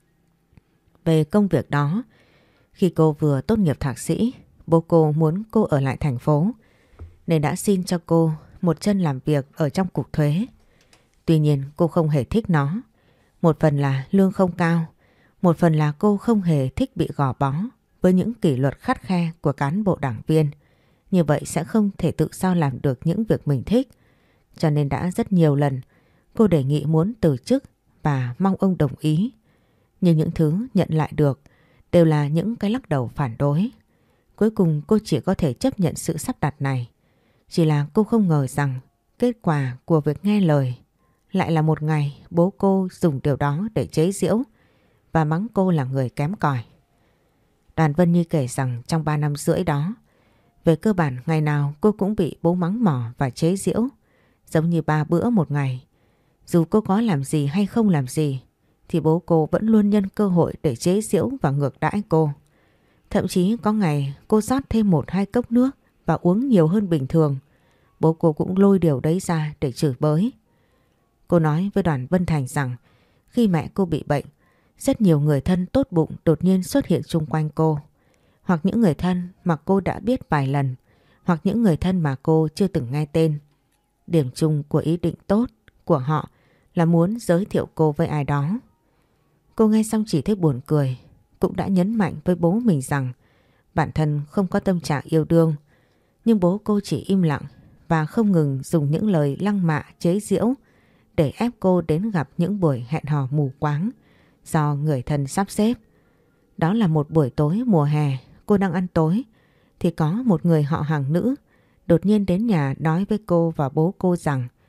Speaker 1: Về công việc đó, khi cô vừa tốt nghiệp thạc sĩ, bố cô muốn cô ở lại thành phố nên đã xin cho cô một chân làm việc ở trong cục thuế. Tuy nhiên cô không hề thích nó. Một phần là lương không cao, một phần là cô không hề thích bị gò bó với những kỷ luật khắt khe của cán bộ đảng viên. Như vậy sẽ không thể tự do làm được những việc mình thích. Cho nên đã rất nhiều lần cô đề nghị muốn từ chức và mong ông đồng ý. Nhưng những thứ nhận lại được đều là những cái lắc đầu phản đối. Cuối cùng cô chỉ có thể chấp nhận sự sắp đặt này. Chỉ là cô không ngờ rằng kết quả của việc nghe lời lại là một ngày bố cô dùng điều đó để chế giễu và mắng cô là người kém cỏi. Đoàn Vân Nhi kể rằng trong ba năm rưỡi đó, về cơ bản ngày nào cô cũng bị bố mắng mỏ và chế giễu, giống như ba bữa một ngày. Dù cô có làm gì hay không làm gì, thì bố cô vẫn luôn nhân cơ hội để chế giễu và ngược đãi cô. Thậm chí có ngày cô rót thêm một hai cốc nước và uống nhiều hơn bình thường, bố cô cũng lôi điều đấy ra để chửi bới. Cô nói với Đoàn Vân Thành rằng khi mẹ cô bị bệnh, rất nhiều người thân tốt bụng đột nhiên xuất hiện xung quanh cô. Hoặc những người thân mà cô đã biết vài lần, hoặc những người thân mà cô chưa từng nghe tên. Điểm chung của ý định tốt của họ là muốn giới thiệu cô với ai đó. Cô nghe xong chỉ thấy buồn cười, cũng đã nhấn mạnh với bố mình rằng bản thân không có tâm trạng yêu đương. Nhưng bố cô chỉ im lặng và không ngừng dùng những lời lăng mạ chế giễu để ép cô đến gặp những buổi hẹn hò mù quáng do người thân sắp xếp. Đó là một buổi tối mùa hè, cô đang ăn tối thì có một người họ hàng nữ đột nhiên đến nhà nói với cô và bố cô rằng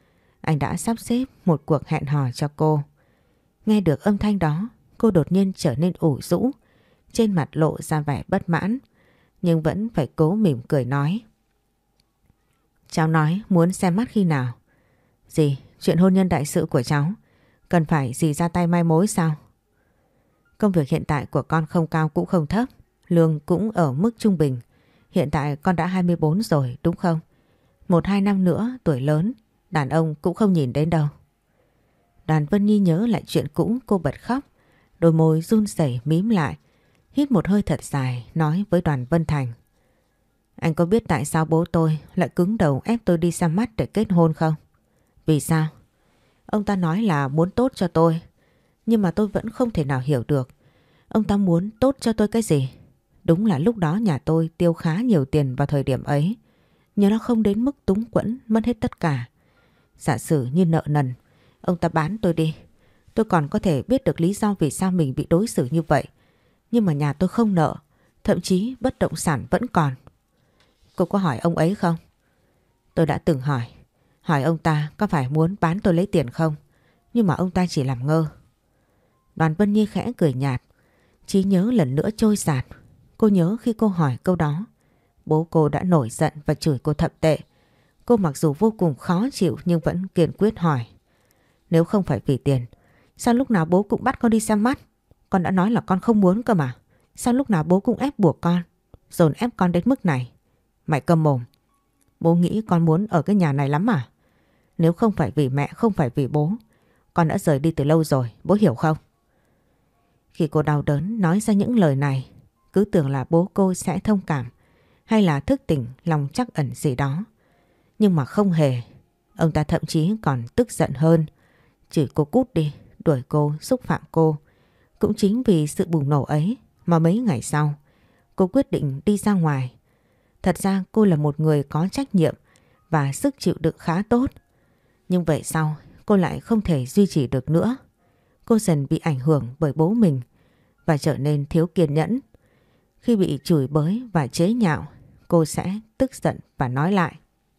Speaker 1: anh đã sắp xếp một cuộc hẹn hò cho cô. Nghe được âm thanh đó, cô đột nhiên trở nên ủ rũ, trên mặt lộ ra vẻ bất mãn, nhưng vẫn phải cố mỉm cười nói. Cháu nói muốn xem mắt khi nào? Gì? Chuyện hôn nhân đại sự của cháu cần phải dì ra tay mai mối sao? Công việc hiện tại của con không cao cũng không thấp, lương cũng ở mức trung bình. Hiện tại con đã hai mươi bốn rồi đúng không? Một hai năm nữa tuổi lớn, đàn ông cũng không nhìn đến đâu. Đoàn Vân Nhi nhớ lại chuyện cũ, cô bật khóc, đôi môi run rẩy mím lại, hít một hơi thật dài nói với Đoàn Vân Thành. Anh có biết tại sao bố tôi lại cứng đầu ép tôi đi xem mắt để kết hôn không? Vì sao? Ông ta nói là muốn tốt cho tôi, nhưng mà tôi vẫn không thể nào hiểu được. Ông ta muốn tốt cho tôi cái gì? Đúng là lúc đó nhà tôi tiêu khá nhiều tiền vào thời điểm ấy, nhưng nó không đến mức túng quẫn mất hết tất cả. Giả sử như nợ nần, ông ta bán tôi đi, tôi còn có thể biết được lý do vì sao mình bị đối xử như vậy. Nhưng mà nhà tôi không nợ, thậm chí bất động sản vẫn còn. Cô có hỏi ông ấy không? Tôi đã từng hỏi. Hỏi ông ta có phải muốn bán tôi lấy tiền không? Nhưng mà ông ta chỉ làm ngơ. Đoàn Vân Nhi khẽ cười nhạt, trí nhớ lần nữa trôi dạt. Cô nhớ khi cô hỏi câu đó, bố cô đã nổi giận và chửi cô thậm tệ. Cô mặc dù vô cùng khó chịu nhưng vẫn kiên quyết hỏi. Nếu không phải vì tiền, sao lúc nào bố cũng bắt con đi xem mắt? Con đã nói là con không muốn cơ mà. Sao lúc nào bố cũng ép buộc con, dồn ép con đến mức này? Mày câm mồm. Bố nghĩ con muốn ở cái nhà này lắm à? Nếu không phải vì mẹ, không phải vì bố, con đã rời đi từ lâu rồi, bố hiểu không? Khi cô đau đớn nói ra những lời này, cứ tưởng là bố cô sẽ thông cảm hay là thức tỉnh lòng trắc ẩn gì đó. Nhưng mà không hề. Ông ta thậm chí còn tức giận hơn, chửi cô cút đi, đuổi cô, xúc phạm cô. Cũng chính vì sự bùng nổ ấy mà mấy ngày sau cô quyết định đi ra ngoài. Thật ra cô là một người có trách nhiệm và sức chịu đựng khá tốt. Nhưng vậy sau cô lại không thể duy trì được nữa. Cô dần bị ảnh hưởng bởi bố mình và trở nên thiếu kiên nhẫn. Khi bị chửi bới và chế nhạo, cô sẽ tức giận và nói lại.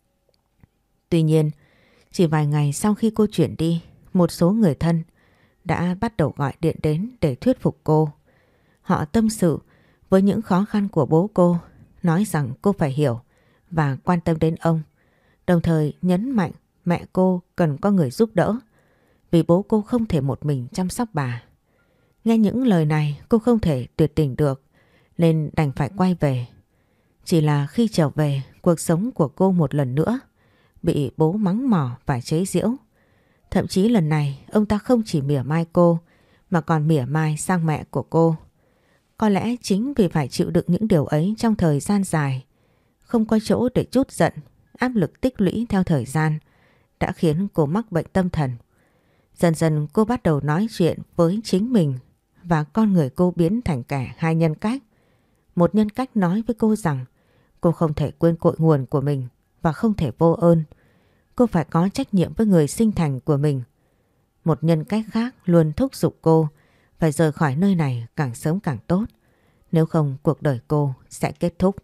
Speaker 1: Tuy nhiên, chỉ vài ngày sau khi cô chuyển đi, một số người thân đã bắt đầu gọi điện đến để thuyết phục cô. Họ tâm sự với những khó khăn của bố cô, nói rằng cô phải hiểu và quan tâm đến ông, đồng thời nhấn mạnh mẹ cô cần có người giúp đỡ, vì bố cô không thể một mình chăm sóc bà. Nghe những lời này cô không thể tuyệt tình được, nên đành phải quay về. Chỉ là khi trở về, cuộc sống của cô một lần nữa bị bố mắng mỏ và chế giễu. Thậm chí lần này ông ta không chỉ mỉa mai cô mà còn mỉa mai sang mẹ của cô. Có lẽ chính vì phải chịu đựng những điều ấy trong thời gian dài, không có chỗ để trút giận, áp lực tích lũy theo thời gian đã khiến cô mắc bệnh tâm thần. Dần dần cô bắt đầu nói chuyện với chính mình và con người cô biến thành kẻ hai nhân cách. Một nhân cách nói với cô rằng cô không thể quên cội nguồn của mình và không thể vô ơn. Cô phải có trách nhiệm với người sinh thành của mình. Một nhân cách khác luôn thúc giục cô phải rời khỏi nơi này càng sớm càng tốt. Nếu không cuộc đời cô sẽ kết thúc.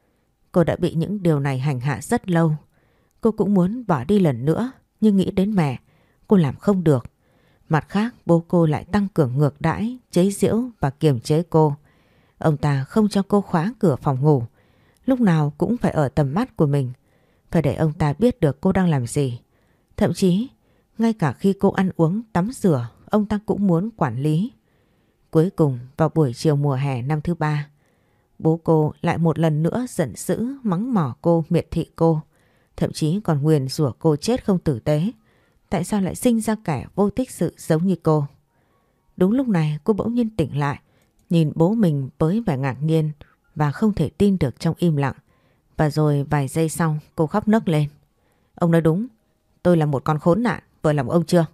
Speaker 1: Cô đã bị những điều này hành hạ rất lâu. Cô cũng muốn bỏ đi lần nữa, nhưng nghĩ đến mẹ, cô làm không được. Mặt khác, bố cô lại tăng cường ngược đãi, chế giễu và kiềm chế cô. Ông ta không cho cô khóa cửa phòng ngủ, lúc nào cũng phải ở tầm mắt của mình, phải để ông ta biết được cô đang làm gì. Thậm chí, ngay cả khi cô ăn uống, tắm rửa, ông ta cũng muốn quản lý. Cuối cùng, vào buổi chiều mùa hè năm thứ ba, bố cô lại một lần nữa giận dữ mắng mỏ cô, miệt thị cô, thậm chí còn nguyền rủa cô chết không tử tế. Tại sao lại sinh ra kẻ vô tích sự giống như cô? Đúng lúc này cô bỗng nhiên tỉnh lại, nhìn bố mình với vẻ ngạc nhiên và không thể tin được trong im lặng. Và rồi vài giây sau cô khóc nấc lên. Ông nói đúng, tôi là một con khốn nạn, vừa lòng ông chưa?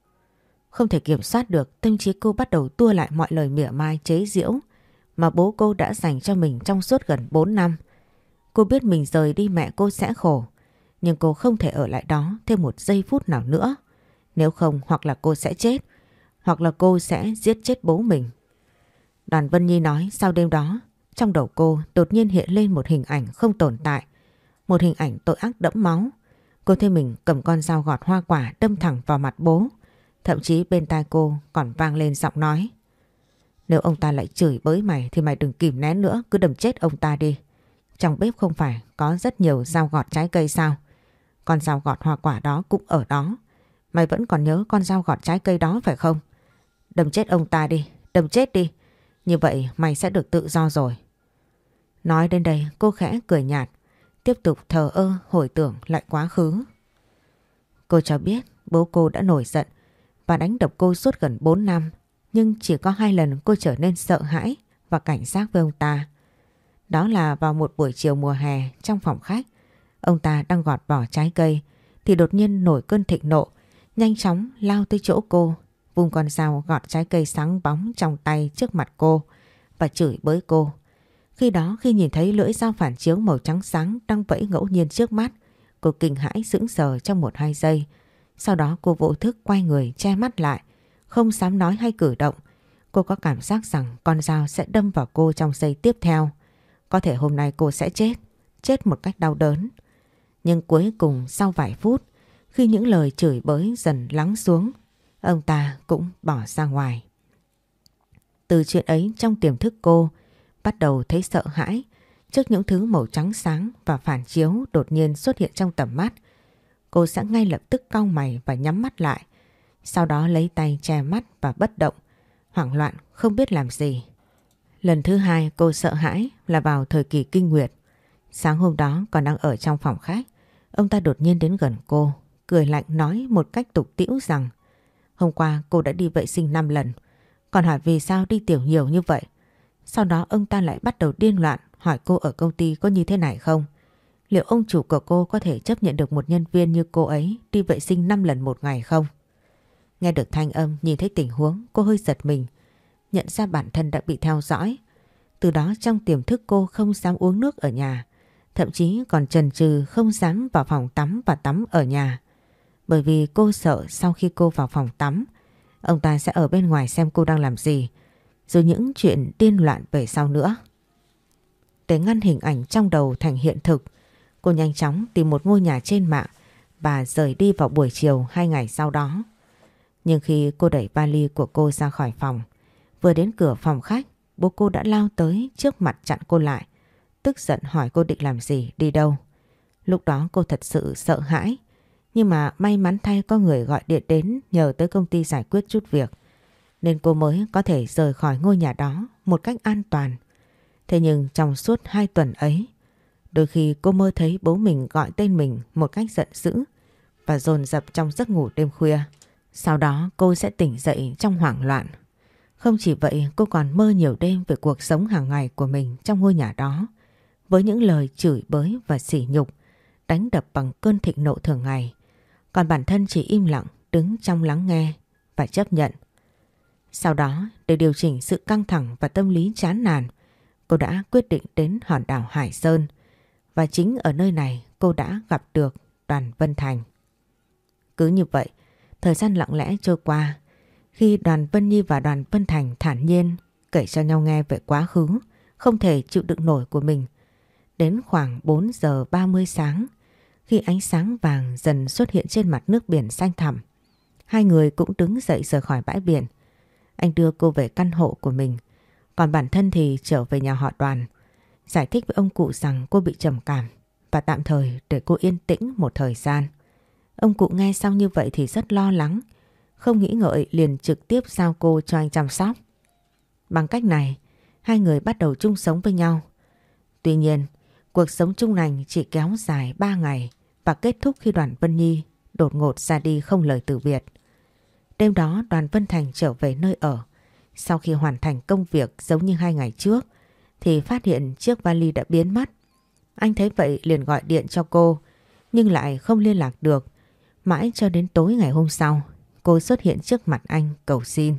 Speaker 1: Không thể kiểm soát được, tâm trí cô bắt đầu tua lại mọi lời mỉa mai chế giễu mà bố cô đã dành cho mình trong suốt gần bốn năm. Cô biết mình rời đi mẹ cô sẽ khổ, nhưng cô không thể ở lại đó thêm một giây phút nào nữa. Nếu không, hoặc là cô sẽ chết, hoặc là cô sẽ giết chết bố mình. Đoàn Vân Nhi nói sau đêm đó, trong đầu cô đột nhiên hiện lên một hình ảnh không tồn tại. Một hình ảnh tội ác đẫm máu. Cô thấy mình cầm con dao gọt hoa quả đâm thẳng vào mặt bố. Thậm chí bên tai cô còn vang lên giọng nói: nếu ông ta lại chửi bới mày thì mày đừng kìm nén nữa, cứ đâm chết ông ta đi. Trong bếp không phải có rất nhiều dao gọt trái cây sao? Con dao gọt hoa quả đó cũng ở đó. Mày vẫn còn nhớ con dao gọt trái cây đó phải không? Đâm chết ông ta đi, đâm chết đi. Như vậy mày sẽ được tự do rồi. Nói đến đây cô khẽ cười nhạt, tiếp tục thờ ơ hồi tưởng lại quá khứ. Cô cho biết bố cô đã nổi giận và đánh đập cô suốt gần bốn năm. Nhưng chỉ có hai lần cô trở nên sợ hãi và cảnh giác với ông ta. Đó là vào một buổi chiều mùa hè trong phòng khách. Ông ta đang gọt vỏ trái cây thì đột nhiên nổi cơn thịnh nộ, nhanh chóng lao tới chỗ cô, vung con dao gọt trái cây sáng bóng trong tay trước mặt cô và chửi bới cô. Khi đó khi nhìn thấy lưỡi dao phản chiếu màu trắng sáng đang vẫy ngẫu nhiên trước mắt, cô kinh hãi sững sờ trong một hai giây. Sau đó cô vô thức quay người che mắt lại, không dám nói hay cử động. Cô có cảm giác rằng con dao sẽ đâm vào cô trong giây tiếp theo. Có thể hôm nay cô sẽ chết, chết một cách đau đớn. Nhưng cuối cùng sau vài phút, khi những lời chửi bới dần lắng xuống, ông ta cũng bỏ ra ngoài. Từ chuyện ấy trong tiềm thức cô bắt đầu thấy sợ hãi trước những thứ màu trắng sáng và phản chiếu đột nhiên xuất hiện trong tầm mắt. Cô sẽ ngay lập tức cau mày và nhắm mắt lại. Sau đó lấy tay che mắt và bất động, hoảng loạn không biết làm gì. Lần thứ hai cô sợ hãi là vào thời kỳ kinh nguyệt. Sáng hôm đó còn đang ở trong phòng khách, ông ta đột nhiên đến gần cô, cười lạnh nói một cách tục tĩu rằng hôm qua cô đã đi vệ sinh năm lần, còn hỏi vì sao đi tiểu nhiều như vậy. Sau đó ông ta lại bắt đầu điên loạn hỏi cô ở công ty có như thế này không? Liệu ông chủ của cô có thể chấp nhận được một nhân viên như cô ấy đi vệ sinh năm lần một ngày không? Nghe được thanh âm, nhìn thấy tình huống, cô hơi giật mình, nhận ra bản thân đã bị theo dõi. Từ đó trong tiềm thức cô không dám uống nước ở nhà, thậm chí còn chần chừ không dám vào phòng tắm và tắm ở nhà. Bởi vì cô sợ sau khi cô vào phòng tắm, ông ta sẽ ở bên ngoài xem cô đang làm gì, rồi những chuyện điên loạn về sau nữa. Để ngăn hình ảnh trong đầu thành hiện thực, cô nhanh chóng tìm một ngôi nhà trên mạng và rời đi vào buổi chiều hai ngày sau đó. Nhưng khi cô đẩy vali của cô ra khỏi phòng, vừa đến cửa phòng khách, bố cô đã lao tới trước mặt chặn cô lại, tức giận hỏi cô định làm gì, đi đâu. Lúc đó cô thật sự sợ hãi, nhưng mà may mắn thay có người gọi điện đến nhờ tới công ty giải quyết chút việc, nên cô mới có thể rời khỏi ngôi nhà đó một cách an toàn. Thế nhưng trong suốt hai tuần ấy, đôi khi cô mơ thấy bố mình gọi tên mình một cách giận dữ và dồn dập trong giấc ngủ đêm khuya. Sau đó cô sẽ tỉnh dậy trong hoảng loạn. Không chỉ vậy, cô còn mơ nhiều đêm về cuộc sống hàng ngày của mình trong ngôi nhà đó, với những lời chửi bới và sỉ nhục, đánh đập bằng cơn thịnh nộ thường ngày. Còn bản thân chỉ im lặng đứng trong lắng nghe và chấp nhận. Sau đó, để điều chỉnh sự căng thẳng và tâm lý chán nản, cô đã quyết định đến hòn đảo Hải Sơn. Và chính ở nơi này cô đã gặp được Đoàn Vân Thành. Cứ như vậy, thời gian lặng lẽ trôi qua, khi Đoàn Vân Nhi và Đoàn Vân Thành thản nhiên kể cho nhau nghe về quá khứ không thể chịu đựng nổi của mình. Đến khoảng bốn giờ ba mươi sáng, khi ánh sáng vàng dần xuất hiện trên mặt nước biển xanh thẳm, hai người cũng đứng dậy rời khỏi bãi biển. Anh đưa cô về căn hộ của mình, còn bản thân thì trở về nhà họ Đoàn, giải thích với ông cụ rằng cô bị trầm cảm và tạm thời để cô yên tĩnh một thời gian. Ông cụ nghe xong như vậy thì rất lo lắng, không nghĩ ngợi liền trực tiếp giao cô cho anh chăm sóc. Bằng cách này, hai người bắt đầu chung sống với nhau. Tuy nhiên, cuộc sống chung này chỉ kéo dài ba ngày và kết thúc khi Đoàn Vân Nhi đột ngột ra đi không lời từ biệt. Đêm đó Đoàn Vân Thành trở về nơi ở. Sau khi hoàn thành công việc giống như hai ngày trước thì phát hiện chiếc vali đã biến mất. Anh thấy vậy liền gọi điện cho cô nhưng lại không liên lạc được. Mãi cho đến tối ngày hôm sau, cô xuất hiện trước mặt anh cầu xin.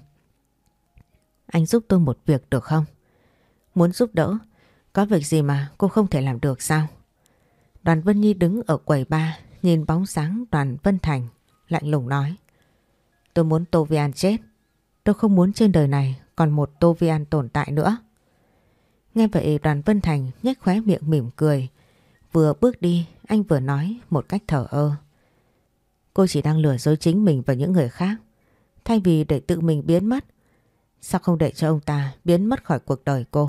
Speaker 1: Anh giúp tôi một việc được không? Muốn giúp đỡ? Có việc gì mà cô không thể làm được sao? Đoàn Vân Nhi đứng ở quầy bar nhìn bóng dáng Đoàn Vân Thành lạnh lùng nói. Tôi muốn Tô Vi An chết. Tôi không muốn trên đời này còn một Tô Vi An tồn tại nữa. Nghe vậy Đoàn Vân Thành nhếch khóe miệng mỉm cười. Vừa bước đi anh vừa nói một cách thờ ơ. Cô chỉ đang lừa dối chính mình và những người khác. Thay vì để tự mình biến mất, sao không để cho ông ta biến mất khỏi cuộc đời cô?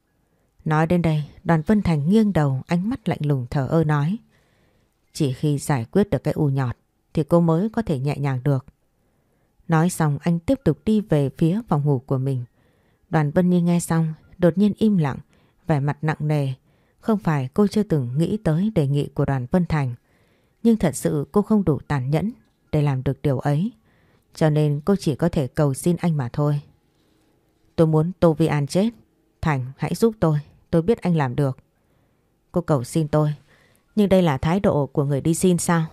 Speaker 1: Nói đến đây, Đoàn Vân Thành nghiêng đầu, ánh mắt lạnh lùng thờ ơ nói. Chỉ khi giải quyết được cái u nhọt thì cô mới có thể nhẹ nhàng được. Nói xong anh tiếp tục đi về phía phòng ngủ của mình. Đoàn Vân Nhi nghe xong đột nhiên im lặng, vẻ mặt nặng nề. Không phải cô chưa từng nghĩ tới đề nghị của Đoàn Vân Thành, nhưng thật sự cô không đủ tàn nhẫn để làm được điều ấy. Cho nên cô chỉ có thể cầu xin anh mà thôi. Tôi muốn Tô Vi An chết. Thành, hãy giúp tôi. Tôi biết anh làm được. Cô cầu xin tôi. Nhưng đây là thái độ của người đi xin sao?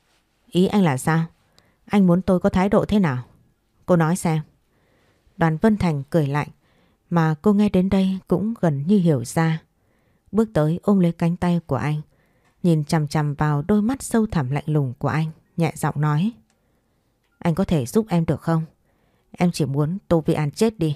Speaker 1: Ý anh là sao? Anh muốn tôi có thái độ thế nào? Cô nói xem. Đoàn Vân Thành cười lạnh, mà cô nghe đến đây cũng gần như hiểu ra. Bước tới ôm lấy cánh tay của anh, nhìn chằm chằm vào đôi mắt sâu thẳm lạnh lùng của anh, nhẹ giọng nói. Anh có thể giúp em được không? Em chỉ muốn Tô Vi An chết đi.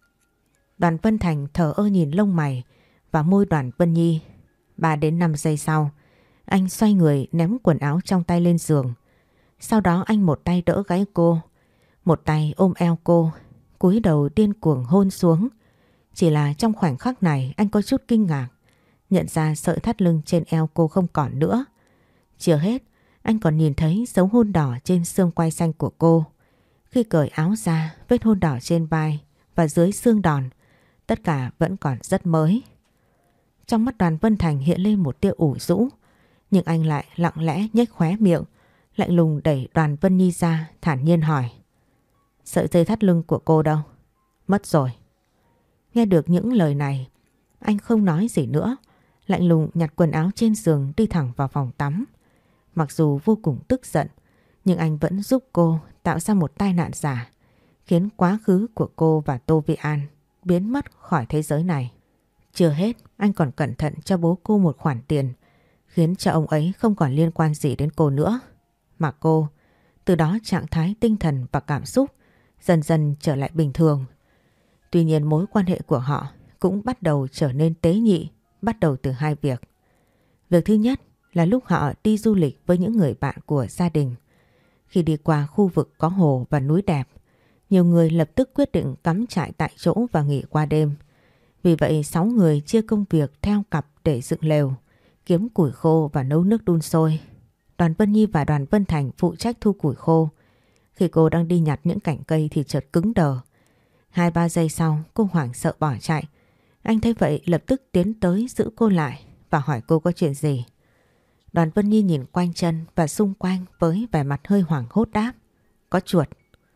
Speaker 1: Đoàn Vân Thành thở ơ nhìn lông mày và môi Đoàn Vân Nhi. Ba đến năm giây sau, anh xoay người ném quần áo trong tay lên giường. Sau đó anh một tay đỡ gáy cô, một tay ôm eo cô, cúi đầu điên cuồng hôn xuống. Chỉ là trong khoảnh khắc này anh có chút kinh ngạc, nhận ra sợi thắt lưng trên eo cô không còn nữa. Chưa hết, anh còn nhìn thấy dấu hôn đỏ trên xương quai xanh của cô. Khi cởi áo ra, vết hôn đỏ trên vai và dưới xương đòn, tất cả vẫn còn rất mới. Trong mắt Đoàn Vân Thành hiện lên một tia ủ rũ, nhưng anh lại lặng lẽ nhếch khóe miệng, lạnh lùng đẩy Đoàn Vân Nhi ra, thản nhiên hỏi. Sợi dây thắt lưng của cô đâu? Mất rồi. Nghe được những lời này, anh không nói gì nữa, lạnh lùng nhặt quần áo trên giường đi thẳng vào phòng tắm. Mặc dù vô cùng tức giận, nhưng anh vẫn giúp cô tạo ra một tai nạn giả, khiến quá khứ của cô và Tô Vi An biến mất khỏi thế giới này. Chưa hết, anh còn cẩn thận cho bố cô một khoản tiền, khiến cho ông ấy không còn liên quan gì đến cô nữa. Mà cô, từ đó trạng thái tinh thần và cảm xúc dần dần trở lại bình thường. Tuy nhiên mối quan hệ của họ cũng bắt đầu trở nên tế nhị, bắt đầu từ hai việc. Việc thứ nhất là lúc họ đi du lịch với những người bạn của gia đình. Khi đi qua khu vực có hồ và núi đẹp, nhiều người lập tức quyết định cắm trại tại chỗ và nghỉ qua đêm. Vì vậy sáu người chia công việc theo cặp để dựng lều, kiếm củi khô và nấu nước đun sôi. Đoàn Vân Nhi và Đoàn Vân Thành phụ trách thu củi khô. Khi cô đang đi nhặt những cành cây thì chợt cứng đờ. Hai ba giây sau cô hoảng sợ bỏ chạy. Anh thấy vậy lập tức tiến tới giữ cô lại và hỏi cô có chuyện gì. Đoàn Vân Nhi nhìn quanh chân và xung quanh với vẻ mặt hơi hoảng hốt đáp. Có chuột.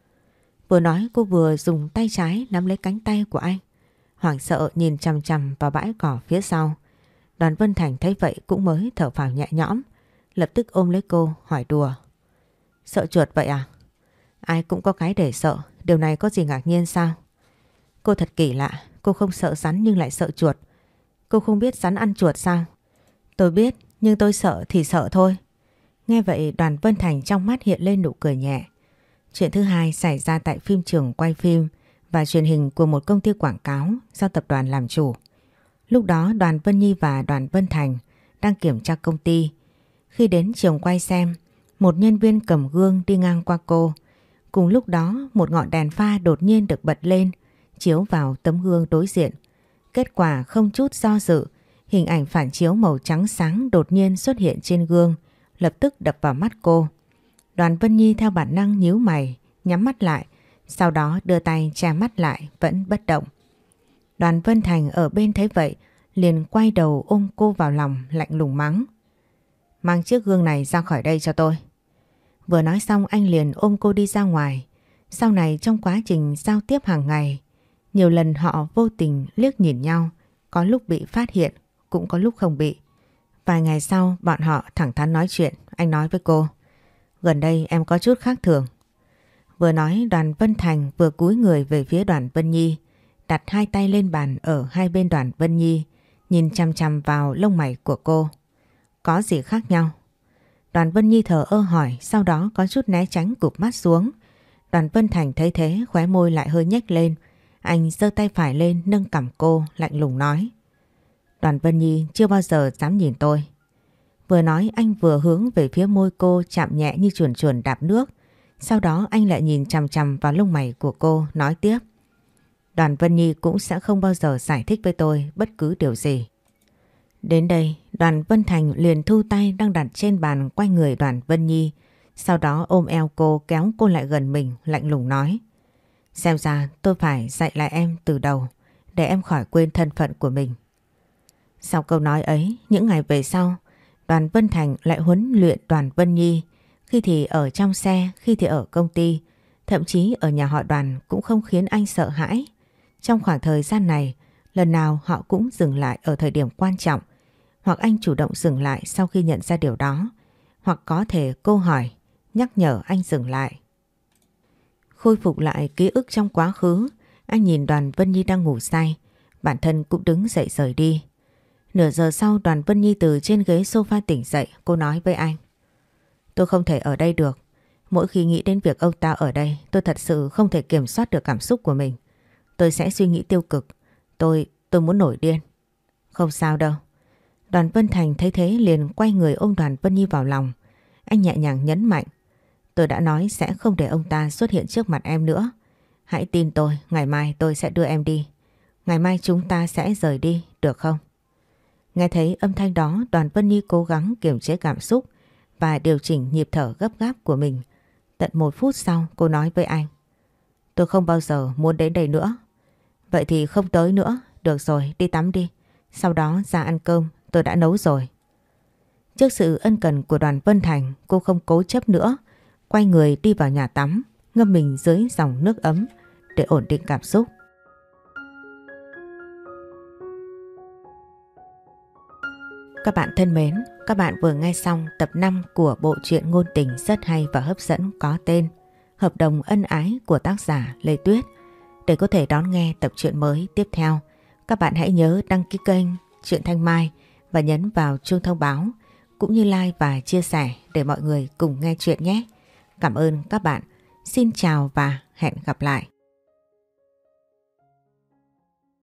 Speaker 1: Vừa nói cô vừa dùng tay trái nắm lấy cánh tay của anh, hoảng sợ nhìn chằm chằm vào bãi cỏ phía sau. Đoàn Vân Thành thấy vậy cũng mới thở phào nhẹ nhõm, lập tức ôm lấy cô hỏi đùa. Sợ chuột vậy à? Ai cũng có cái để sợ, điều này có gì ngạc nhiên sao? Cô thật kỳ lạ, cô không sợ rắn nhưng lại sợ chuột. Cô không biết rắn ăn chuột sao? Tôi biết, nhưng tôi sợ thì sợ thôi. Nghe vậy Đoàn Vân Thành trong mắt hiện lên nụ cười nhẹ. Chuyện thứ hai xảy ra tại phim trường quay phim và truyền hình của một công ty quảng cáo do tập đoàn làm chủ. Lúc đó Đoàn Vân Nhi và Đoàn Vân Thành đang kiểm tra công ty. Khi đến trường quay xem, một nhân viên cầm gương đi ngang qua cô. Cùng lúc đó một ngọn đèn pha đột nhiên được bật lên, chiếu vào tấm gương đối diện. Kết quả không chút do dự, hình ảnh phản chiếu màu trắng sáng đột nhiên xuất hiện trên gương, lập tức đập vào mắt cô. Đoàn Vân Nhi theo bản năng nhíu mày, nhắm mắt lại, sau đó đưa tay che mắt lại vẫn bất động. Đoàn Vân Thành ở bên thấy vậy, liền quay đầu ôm cô vào lòng lạnh lùng mắng. Mang chiếc gương này ra khỏi đây cho tôi. Vừa nói xong anh liền ôm cô đi ra ngoài. Sau này trong quá trình giao tiếp hàng ngày, nhiều lần họ vô tình liếc nhìn nhau, có lúc bị phát hiện, cũng có lúc không bị. Vài ngày sau bọn họ thẳng thắn nói chuyện, anh nói với cô. Gần đây em có chút khác thường. Vừa nói Đoàn Vân Thành vừa cúi người về phía Đoàn Vân Nhi, đặt hai tay lên bàn ở hai bên Đoàn Vân Nhi, nhìn chằm chằm vào lông mày của cô. Có gì khác nhau? Đoàn Vân Nhi thở ơ hỏi, sau đó có chút né tránh cụp mắt xuống. Đoàn Vân Thành thấy thế khóe môi lại hơi nhếch lên. Anh giơ tay phải lên nâng cằm cô lạnh lùng nói. Đoàn Vân Nhi chưa bao giờ dám nhìn tôi. Vừa nói anh vừa hướng về phía môi cô, chạm nhẹ như chuồn chuồn đạp nước. Sau đó anh lại nhìn chằm chằm vào lông mày của cô, nói tiếp. Đoàn Vân Nhi cũng sẽ không bao giờ giải thích với tôi bất cứ điều gì. Đến đây, Đoàn Vân Thành liền thu tay đang đặt trên bàn quay người Đoàn Vân Nhi. Sau đó ôm eo cô, kéo cô lại gần mình, lạnh lùng nói. Xem ra tôi phải dạy lại em từ đầu, để em khỏi quên thân phận của mình. Sau câu nói ấy, những ngày về sau, Đoàn Vân Thành lại huấn luyện Đoàn Vân Nhi. Khi thì ở trong xe, khi thì ở công ty, thậm chí ở nhà họ Đoàn cũng không khiến anh sợ hãi. Trong khoảng thời gian này, lần nào họ cũng dừng lại ở thời điểm quan trọng, hoặc anh chủ động dừng lại sau khi nhận ra điều đó, hoặc có thể cô hỏi, nhắc nhở anh dừng lại. Khôi phục lại ký ức trong quá khứ, anh nhìn Đoàn Vân Nhi đang ngủ say, bản thân cũng đứng dậy rời đi. Nửa giờ sau Đoàn Vân Nhi từ trên ghế sofa tỉnh dậy, cô nói với anh. Tôi không thể ở đây được. Mỗi khi nghĩ đến việc ông ta ở đây, tôi thật sự không thể kiểm soát được cảm xúc của mình. Tôi sẽ suy nghĩ tiêu cực. Tôi, tôi muốn nổi điên. Không sao đâu. Đoàn Vân Thành thấy thế liền quay người ôm Đoàn Vân Nhi vào lòng. Anh nhẹ nhàng nhấn mạnh. Tôi đã nói sẽ không để ông ta xuất hiện trước mặt em nữa. Hãy tin tôi, ngày mai tôi sẽ đưa em đi. Ngày mai chúng ta sẽ rời đi, được không? Nghe thấy âm thanh đó, Đoàn Vân Nhi cố gắng kiềm chế cảm xúc và điều chỉnh nhịp thở gấp gáp của mình. Tận một phút sau cô nói với anh. Tôi không bao giờ muốn đến đây nữa. Vậy thì không tới nữa. Được rồi, đi tắm đi. Sau đó ra ăn cơm, tôi đã nấu rồi. Trước sự ân cần của Đoàn Vân Thành, cô không cố chấp nữa. Quay người đi vào nhà tắm, ngâm mình dưới dòng nước ấm để ổn định cảm xúc. Các bạn thân mến, các bạn vừa nghe xong tập năm của bộ truyện ngôn tình rất hay và hấp dẫn có tên Hợp đồng ân ái của tác giả Lê Tuyết. Để có thể đón nghe tập truyện mới tiếp theo, các bạn hãy nhớ đăng ký kênh Truyện Thanh Mai và nhấn vào chuông thông báo, cũng như like và chia sẻ để mọi người cùng nghe chuyện nhé. Cảm ơn các bạn. Xin chào và hẹn gặp lại.